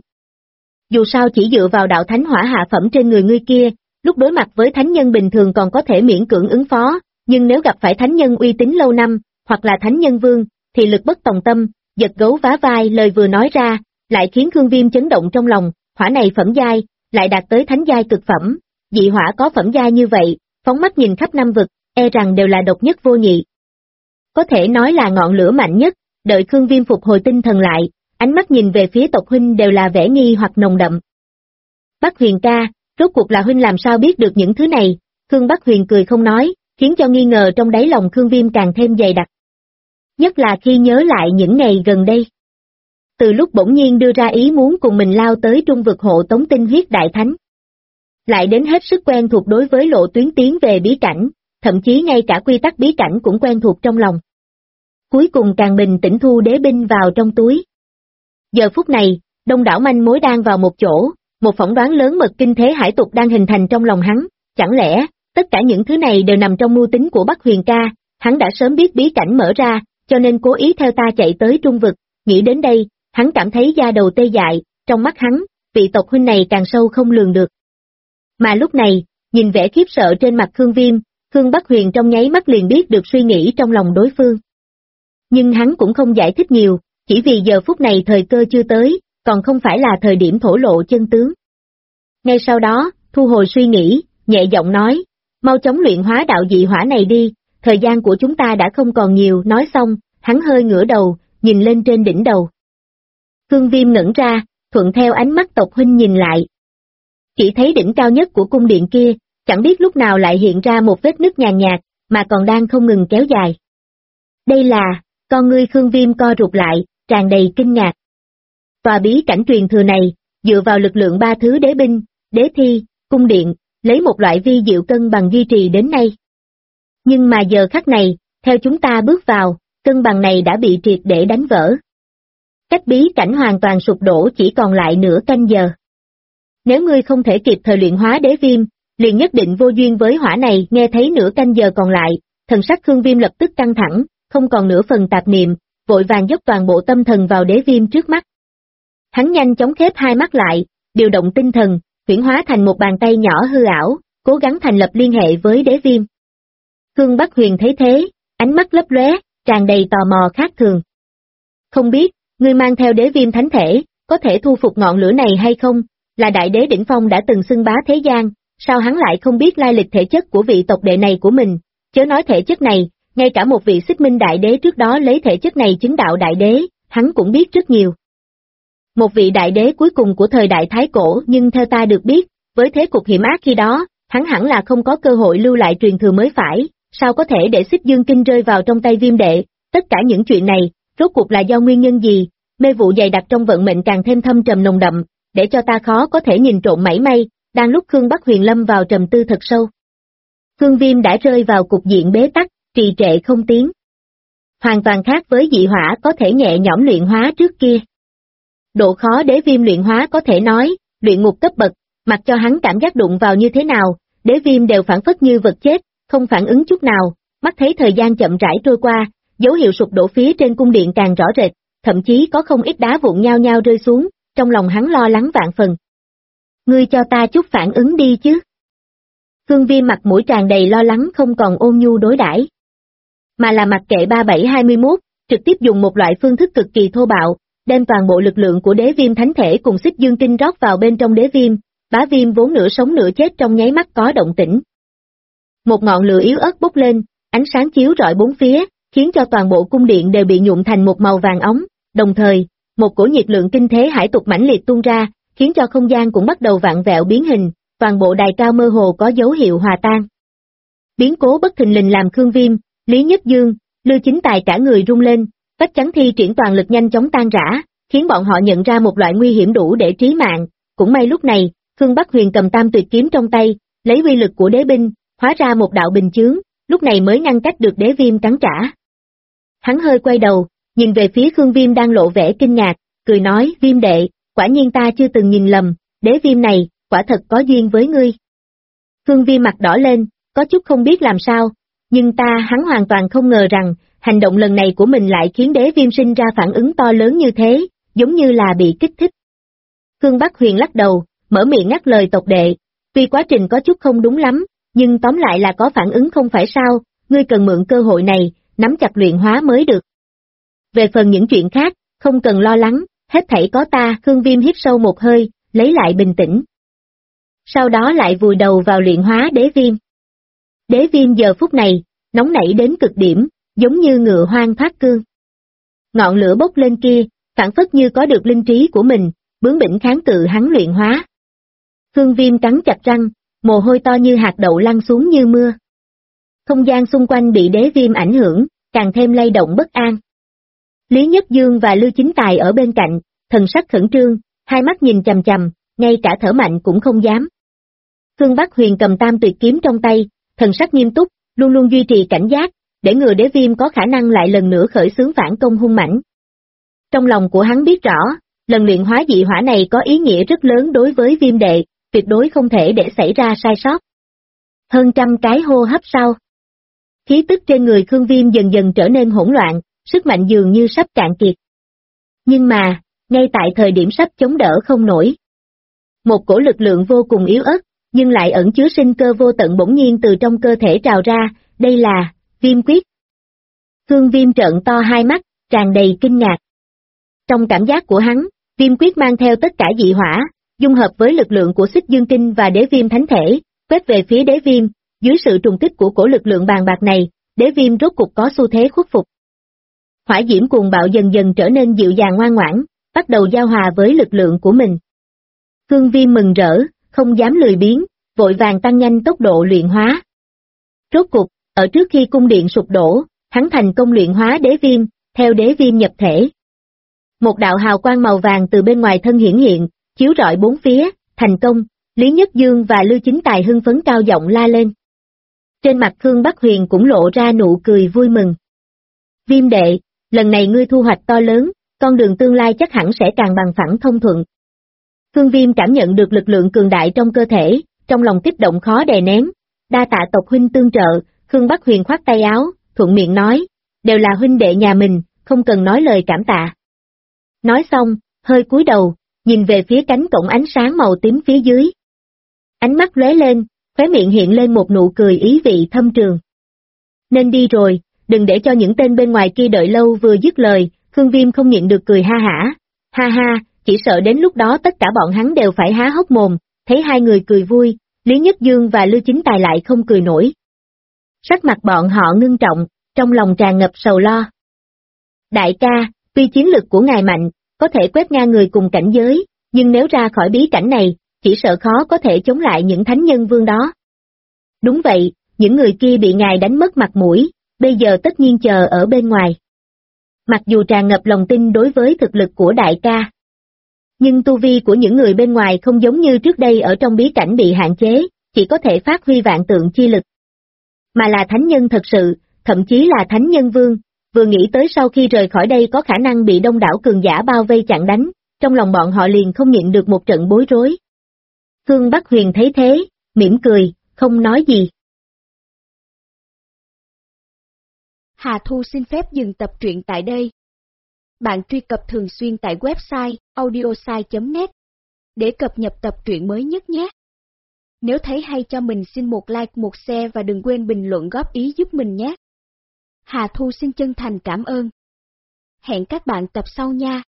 Dù sao chỉ dựa vào đạo thánh hỏa hạ phẩm trên người ngươi kia, lúc đối mặt với thánh nhân bình thường còn có thể miễn cưỡng ứng phó, nhưng nếu gặp phải thánh nhân uy tín lâu năm, hoặc là thánh nhân vương, thì lực bất tòng tâm, giật gấu vá vai. Lời vừa nói ra, lại khiến Khương Viêm chấn động trong lòng, hỏa này phẩm giai, lại đạt tới thánh giai cực phẩm, dị hỏa có phẩm giai như vậy, phóng mắt nhìn khắp năm vực, e rằng đều là độc nhất vô nhị. Có thể nói là ngọn lửa mạnh nhất, đợi Khương Viêm phục hồi tinh thần lại, ánh mắt nhìn về phía tộc huynh đều là vẻ nghi hoặc nồng đậm. Bắc Huyền ca, rốt cuộc là huynh làm sao biết được những thứ này? Khương Bắc Huyền cười không nói, khiến cho nghi ngờ trong đáy lòng Khương Viêm càng thêm dày đặc. Nhất là khi nhớ lại những ngày gần đây. Từ lúc bỗng nhiên đưa ra ý muốn cùng mình lao tới trung vực hộ tống tinh huyết đại thánh. Lại đến hết sức quen thuộc đối với lộ tuyến tiến về bí cảnh, thậm chí ngay cả quy tắc bí cảnh cũng quen thuộc trong lòng. Cuối cùng càng bình tĩnh thu đế binh vào trong túi. Giờ phút này, đông đảo manh mối đang vào một chỗ, một phỏng đoán lớn mật kinh thế hải tục đang hình thành trong lòng hắn, chẳng lẽ, tất cả những thứ này đều nằm trong mưu tính của Bắc Huyền ca, hắn đã sớm biết bí cảnh mở ra, cho nên cố ý theo ta chạy tới trung vực, nghĩ đến đây, hắn cảm thấy da đầu tê dại, trong mắt hắn, vị tộc huynh này càng sâu không lường được. Mà lúc này, nhìn vẻ khiếp sợ trên mặt Khương Viêm, Khương Bắc Huyền trong nháy mắt liền biết được suy nghĩ trong lòng đối phương. Nhưng hắn cũng không giải thích nhiều, chỉ vì giờ phút này thời cơ chưa tới, còn không phải là thời điểm thổ lộ chân tướng. Ngay sau đó, thu hồi suy nghĩ, nhẹ giọng nói, mau chóng luyện hóa đạo dị hỏa này đi, thời gian của chúng ta đã không còn nhiều, nói xong, hắn hơi ngửa đầu, nhìn lên trên đỉnh đầu. Khương Viêm ngẩn ra, thuận theo ánh mắt tộc huynh nhìn lại. Chỉ thấy đỉnh cao nhất của cung điện kia, chẳng biết lúc nào lại hiện ra một vết nứt nhàn nhạt, mà còn đang không ngừng kéo dài. Đây là, con ngươi Khương Viêm co rụt lại, tràn đầy kinh ngạc. Tòa bí cảnh truyền thừa này, dựa vào lực lượng ba thứ đế binh, đế thi, cung điện, lấy một loại vi diệu cân bằng duy trì đến nay. Nhưng mà giờ khắc này, theo chúng ta bước vào, cân bằng này đã bị triệt để đánh vỡ. Cách bí cảnh hoàn toàn sụp đổ chỉ còn lại nửa canh giờ. Nếu ngươi không thể kịp thời luyện hóa đế viêm, liền nhất định vô duyên với hỏa này. Nghe thấy nửa canh giờ còn lại, thần sắc Khương Viêm lập tức căng thẳng, không còn nửa phần tạp niệm, vội vàng dốc toàn bộ tâm thần vào đế viêm trước mắt. Hắn nhanh chóng khép hai mắt lại, điều động tinh thần, huyễn hóa thành một bàn tay nhỏ hư ảo, cố gắng thành lập liên hệ với đế viêm. Khương Bắc Huyền thấy thế, ánh mắt lấp lóe, tràn đầy tò mò khác thường. Không biết, ngươi mang theo đế viêm thánh thể, có thể thu phục ngọn lửa này hay không? Là đại đế đỉnh phong đã từng xưng bá thế gian, sao hắn lại không biết lai lịch thể chất của vị tộc đệ này của mình? Chớ nói thể chất này, ngay cả một vị Xích Minh đại đế trước đó lấy thể chất này chứng đạo đại đế, hắn cũng biết rất nhiều. Một vị đại đế cuối cùng của thời đại Thái Cổ, nhưng theo ta được biết, với thế cục hiểm ác khi đó, hắn hẳn là không có cơ hội lưu lại truyền thừa mới phải, sao có thể để Xích Dương Kinh rơi vào trong tay Viêm đệ? Tất cả những chuyện này, rốt cuộc là do nguyên nhân gì? Mê vụ dày đặc trong vận mệnh càng thêm thâm trầm nồng đậm, để cho ta khó có thể nhìn trộm mảy may. Đang lúc Khương Bắc Huyền lâm vào trầm tư thật sâu, Khương Viêm đã rơi vào cục diện bế tắc, trì trệ không tiến. Hoàn toàn khác với dị hỏa có thể nhẹ nhõm luyện hóa trước kia. Độ khó đế viêm luyện hóa có thể nói, luyện ngục cấp bậc, mặc cho hắn cảm giác đụng vào như thế nào, đế viêm đều phản phất như vật chết, không phản ứng chút nào, mắt thấy thời gian chậm rãi trôi qua, dấu hiệu sụp đổ phía trên cung điện càng rõ rệt, thậm chí có không ít đá vụn nhao nhao rơi xuống, trong lòng hắn lo lắng vạn phần. Ngươi cho ta chút phản ứng đi chứ. Khương Viêm mặt mũi tràn đầy lo lắng không còn ôn nhu đối đãi, mà là mặc kệ 3721, trực tiếp dùng một loại phương thức cực kỳ thô bạo, đem toàn bộ lực lượng của đế viêm thánh thể cùng Xích Dương Kinh rót vào bên trong đế viêm, bá viêm vốn nửa sống nửa chết trong nháy mắt có động tĩnh. Một ngọn lửa yếu ớt bốc lên, ánh sáng chiếu rọi bốn phía, khiến cho toàn bộ cung điện đều bị nhuộm thành một màu vàng óng, đồng thời, một cổ nhiệt lượng kinh thế hải tục mãnh liệt tuôn ra, khiến cho không gian cũng bắt đầu vặn vẹo biến hình, toàn bộ đài cao mơ hồ có dấu hiệu hòa tan. Biến cố bất thình lình làm Khương Viêm, Lý Nhất Dương, Lưu Chính Tài cả người rung lên, Vách Chắn Thi triển toàn lực nhanh chóng tan rã, khiến bọn họ nhận ra một loại nguy hiểm đủ để trí mạng. Cũng may lúc này, Khương Bắc Huyền cầm tam tuyệt kiếm trong tay, lấy uy lực của đế binh, hóa ra một đạo bình chướng, lúc này mới ngăn cách được đế viêm cắn trả. Hắn hơi quay đầu, nhìn về phía Khương Viêm đang lộ vẻ kinh ngạc, cười nói, Viêm đệ, quả nhiên ta chưa từng nhìn lầm, đế viêm này, quả thật có duyên với ngươi. Khương Viêm mặt đỏ lên, có chút không biết làm sao, nhưng hắn hoàn toàn không ngờ rằng, hành động lần này của mình lại khiến đế viêm sinh ra phản ứng to lớn như thế, giống như là bị kích thích. Khương Bắc Huyền lắc đầu, mở miệng ngắt lời tộc đệ, tuy quá trình có chút không đúng lắm, nhưng tóm lại là có phản ứng không phải sao, ngươi cần mượn cơ hội này, nắm chặt luyện hóa mới được. Về phần những chuyện khác, không cần lo lắng, hết thảy có ta. Khương Viêm hít sâu một hơi, lấy lại bình tĩnh. Sau đó lại vùi đầu vào luyện hóa đế viêm. Đế viêm giờ phút này, nóng nảy đến cực điểm, giống như ngựa hoang thoát cương. Ngọn lửa bốc lên kia, phản phất như có được linh trí của mình, bướng bỉnh kháng cự hắn luyện hóa. Khương Viêm cắn chặt răng, mồ hôi to như hạt đậu lăn xuống như mưa. Không gian xung quanh bị đế viêm ảnh hưởng, càng thêm lay động bất an. Lý Nhất Dương và Lưu Chính Tài ở bên cạnh, thần sắc khẩn trương, hai mắt nhìn chằm chằm, ngay cả thở mạnh cũng không dám. Khương Bắc Huyền cầm tam tuyệt kiếm trong tay, thần sắc nghiêm túc, luôn luôn duy trì cảnh giác, để ngừa đế viêm có khả năng lại lần nữa khởi xướng phản công hung mãnh. Trong lòng của hắn biết rõ, lần luyện hóa dị hỏa này có ý nghĩa rất lớn đối với Viêm đệ, tuyệt đối không thể để xảy ra sai sót. Hơn trăm cái hô hấp sau, khí tức trên người Khương Viêm dần dần trở nên hỗn loạn, sức mạnh dường như sắp cạn kiệt. Nhưng mà, ngay tại thời điểm sắp chống đỡ không nổi, một cổ lực lượng vô cùng yếu ớt, nhưng lại ẩn chứa sinh cơ vô tận bỗng nhiên từ trong cơ thể trào ra, đây là Viêm Quyết. Khương Viêm trợn to hai mắt, tràn đầy kinh ngạc. Trong cảm giác của hắn, Viêm Quyết mang theo tất cả dị hỏa, dung hợp với lực lượng của Xích Dương Kinh và Đế Viêm Thánh Thể, quét về phía Đế Viêm, dưới sự trùng kích của cổ lực lượng bàn bạc này, Đế Viêm rốt cục có xu thế khuất phục. Hỏa diễm cuồng bạo dần dần trở nên dịu dàng ngoan ngoãn, bắt đầu giao hòa với lực lượng của mình. Khương Viêm mừng rỡ, không dám lười biếng, vội vàng tăng nhanh tốc độ luyện hóa. Rốt cục, ở trước khi cung điện sụp đổ, hắn thành công luyện hóa Đế Viêm, theo Đế Viêm nhập thể. Một đạo hào quang màu vàng từ bên ngoài thân hiển hiện, chiếu rọi bốn phía, thành công, Lý Nhất Dương và Lưu Chính Tài hưng phấn cao giọng la lên. Trên mặt Khương Bắc Huyền cũng lộ ra nụ cười vui mừng. Viêm đệ, lần này ngươi thu hoạch to lớn, con đường tương lai chắc hẳn sẽ càng bằng phẳng thông thuận. Khương Viêm cảm nhận được lực lượng cường đại trong cơ thể, trong lòng kích động khó đè nén, đa tạ tộc huynh tương trợ. Khương Bắc Huyền khoát tay áo, thuận miệng nói, đều là huynh đệ nhà mình, không cần nói lời cảm tạ. Nói xong, hơi cúi đầu, nhìn về phía cánh cổng ánh sáng màu tím phía dưới. Ánh mắt lóe lên, khóe miệng hiện lên một nụ cười ý vị thâm trường. Nên đi rồi, đừng để cho những tên bên ngoài kia đợi lâu. Vừa dứt lời, Khương Viêm không nhịn được cười ha hả. Ha ha, chỉ sợ đến lúc đó tất cả bọn hắn đều phải há hốc mồm. Thấy hai người cười vui, Lý Nhất Dương và Lưu Chính Tài lại không cười nổi. Sắc mặt bọn họ ngưng trọng, trong lòng tràn ngập sầu lo. Đại ca, tuy chiến lực của ngài mạnh, có thể quét ngang người cùng cảnh giới, nhưng nếu ra khỏi bí cảnh này, chỉ sợ khó có thể chống lại những thánh nhân vương đó. Đúng vậy, những người kia bị ngài đánh mất mặt mũi, bây giờ tất nhiên chờ ở bên ngoài. Mặc dù tràn ngập lòng tin đối với thực lực của đại ca, nhưng tu vi của những người bên ngoài không giống như trước đây ở trong bí cảnh bị hạn chế, chỉ có thể phát huy vạn tượng chi lực. Mà là thánh nhân thật sự, thậm chí là thánh nhân vương, vừa nghĩ tới sau khi rời khỏi đây có khả năng bị đông đảo cường giả bao vây chặn đánh, trong lòng bọn họ liền không nhịn được một trận bối rối. Khương Bắc Huyền thấy thế, mỉm cười, không nói gì. Hà Thu xin phép dừng tập truyện tại đây. Bạn truy cập thường xuyên tại website audiosai.net để cập nhật tập truyện mới nhất nhé. Nếu thấy hay cho mình xin một like một share và đừng quên bình luận góp ý giúp mình nhé. Hà Thu xin chân thành cảm ơn. Hẹn các bạn tập sau nha.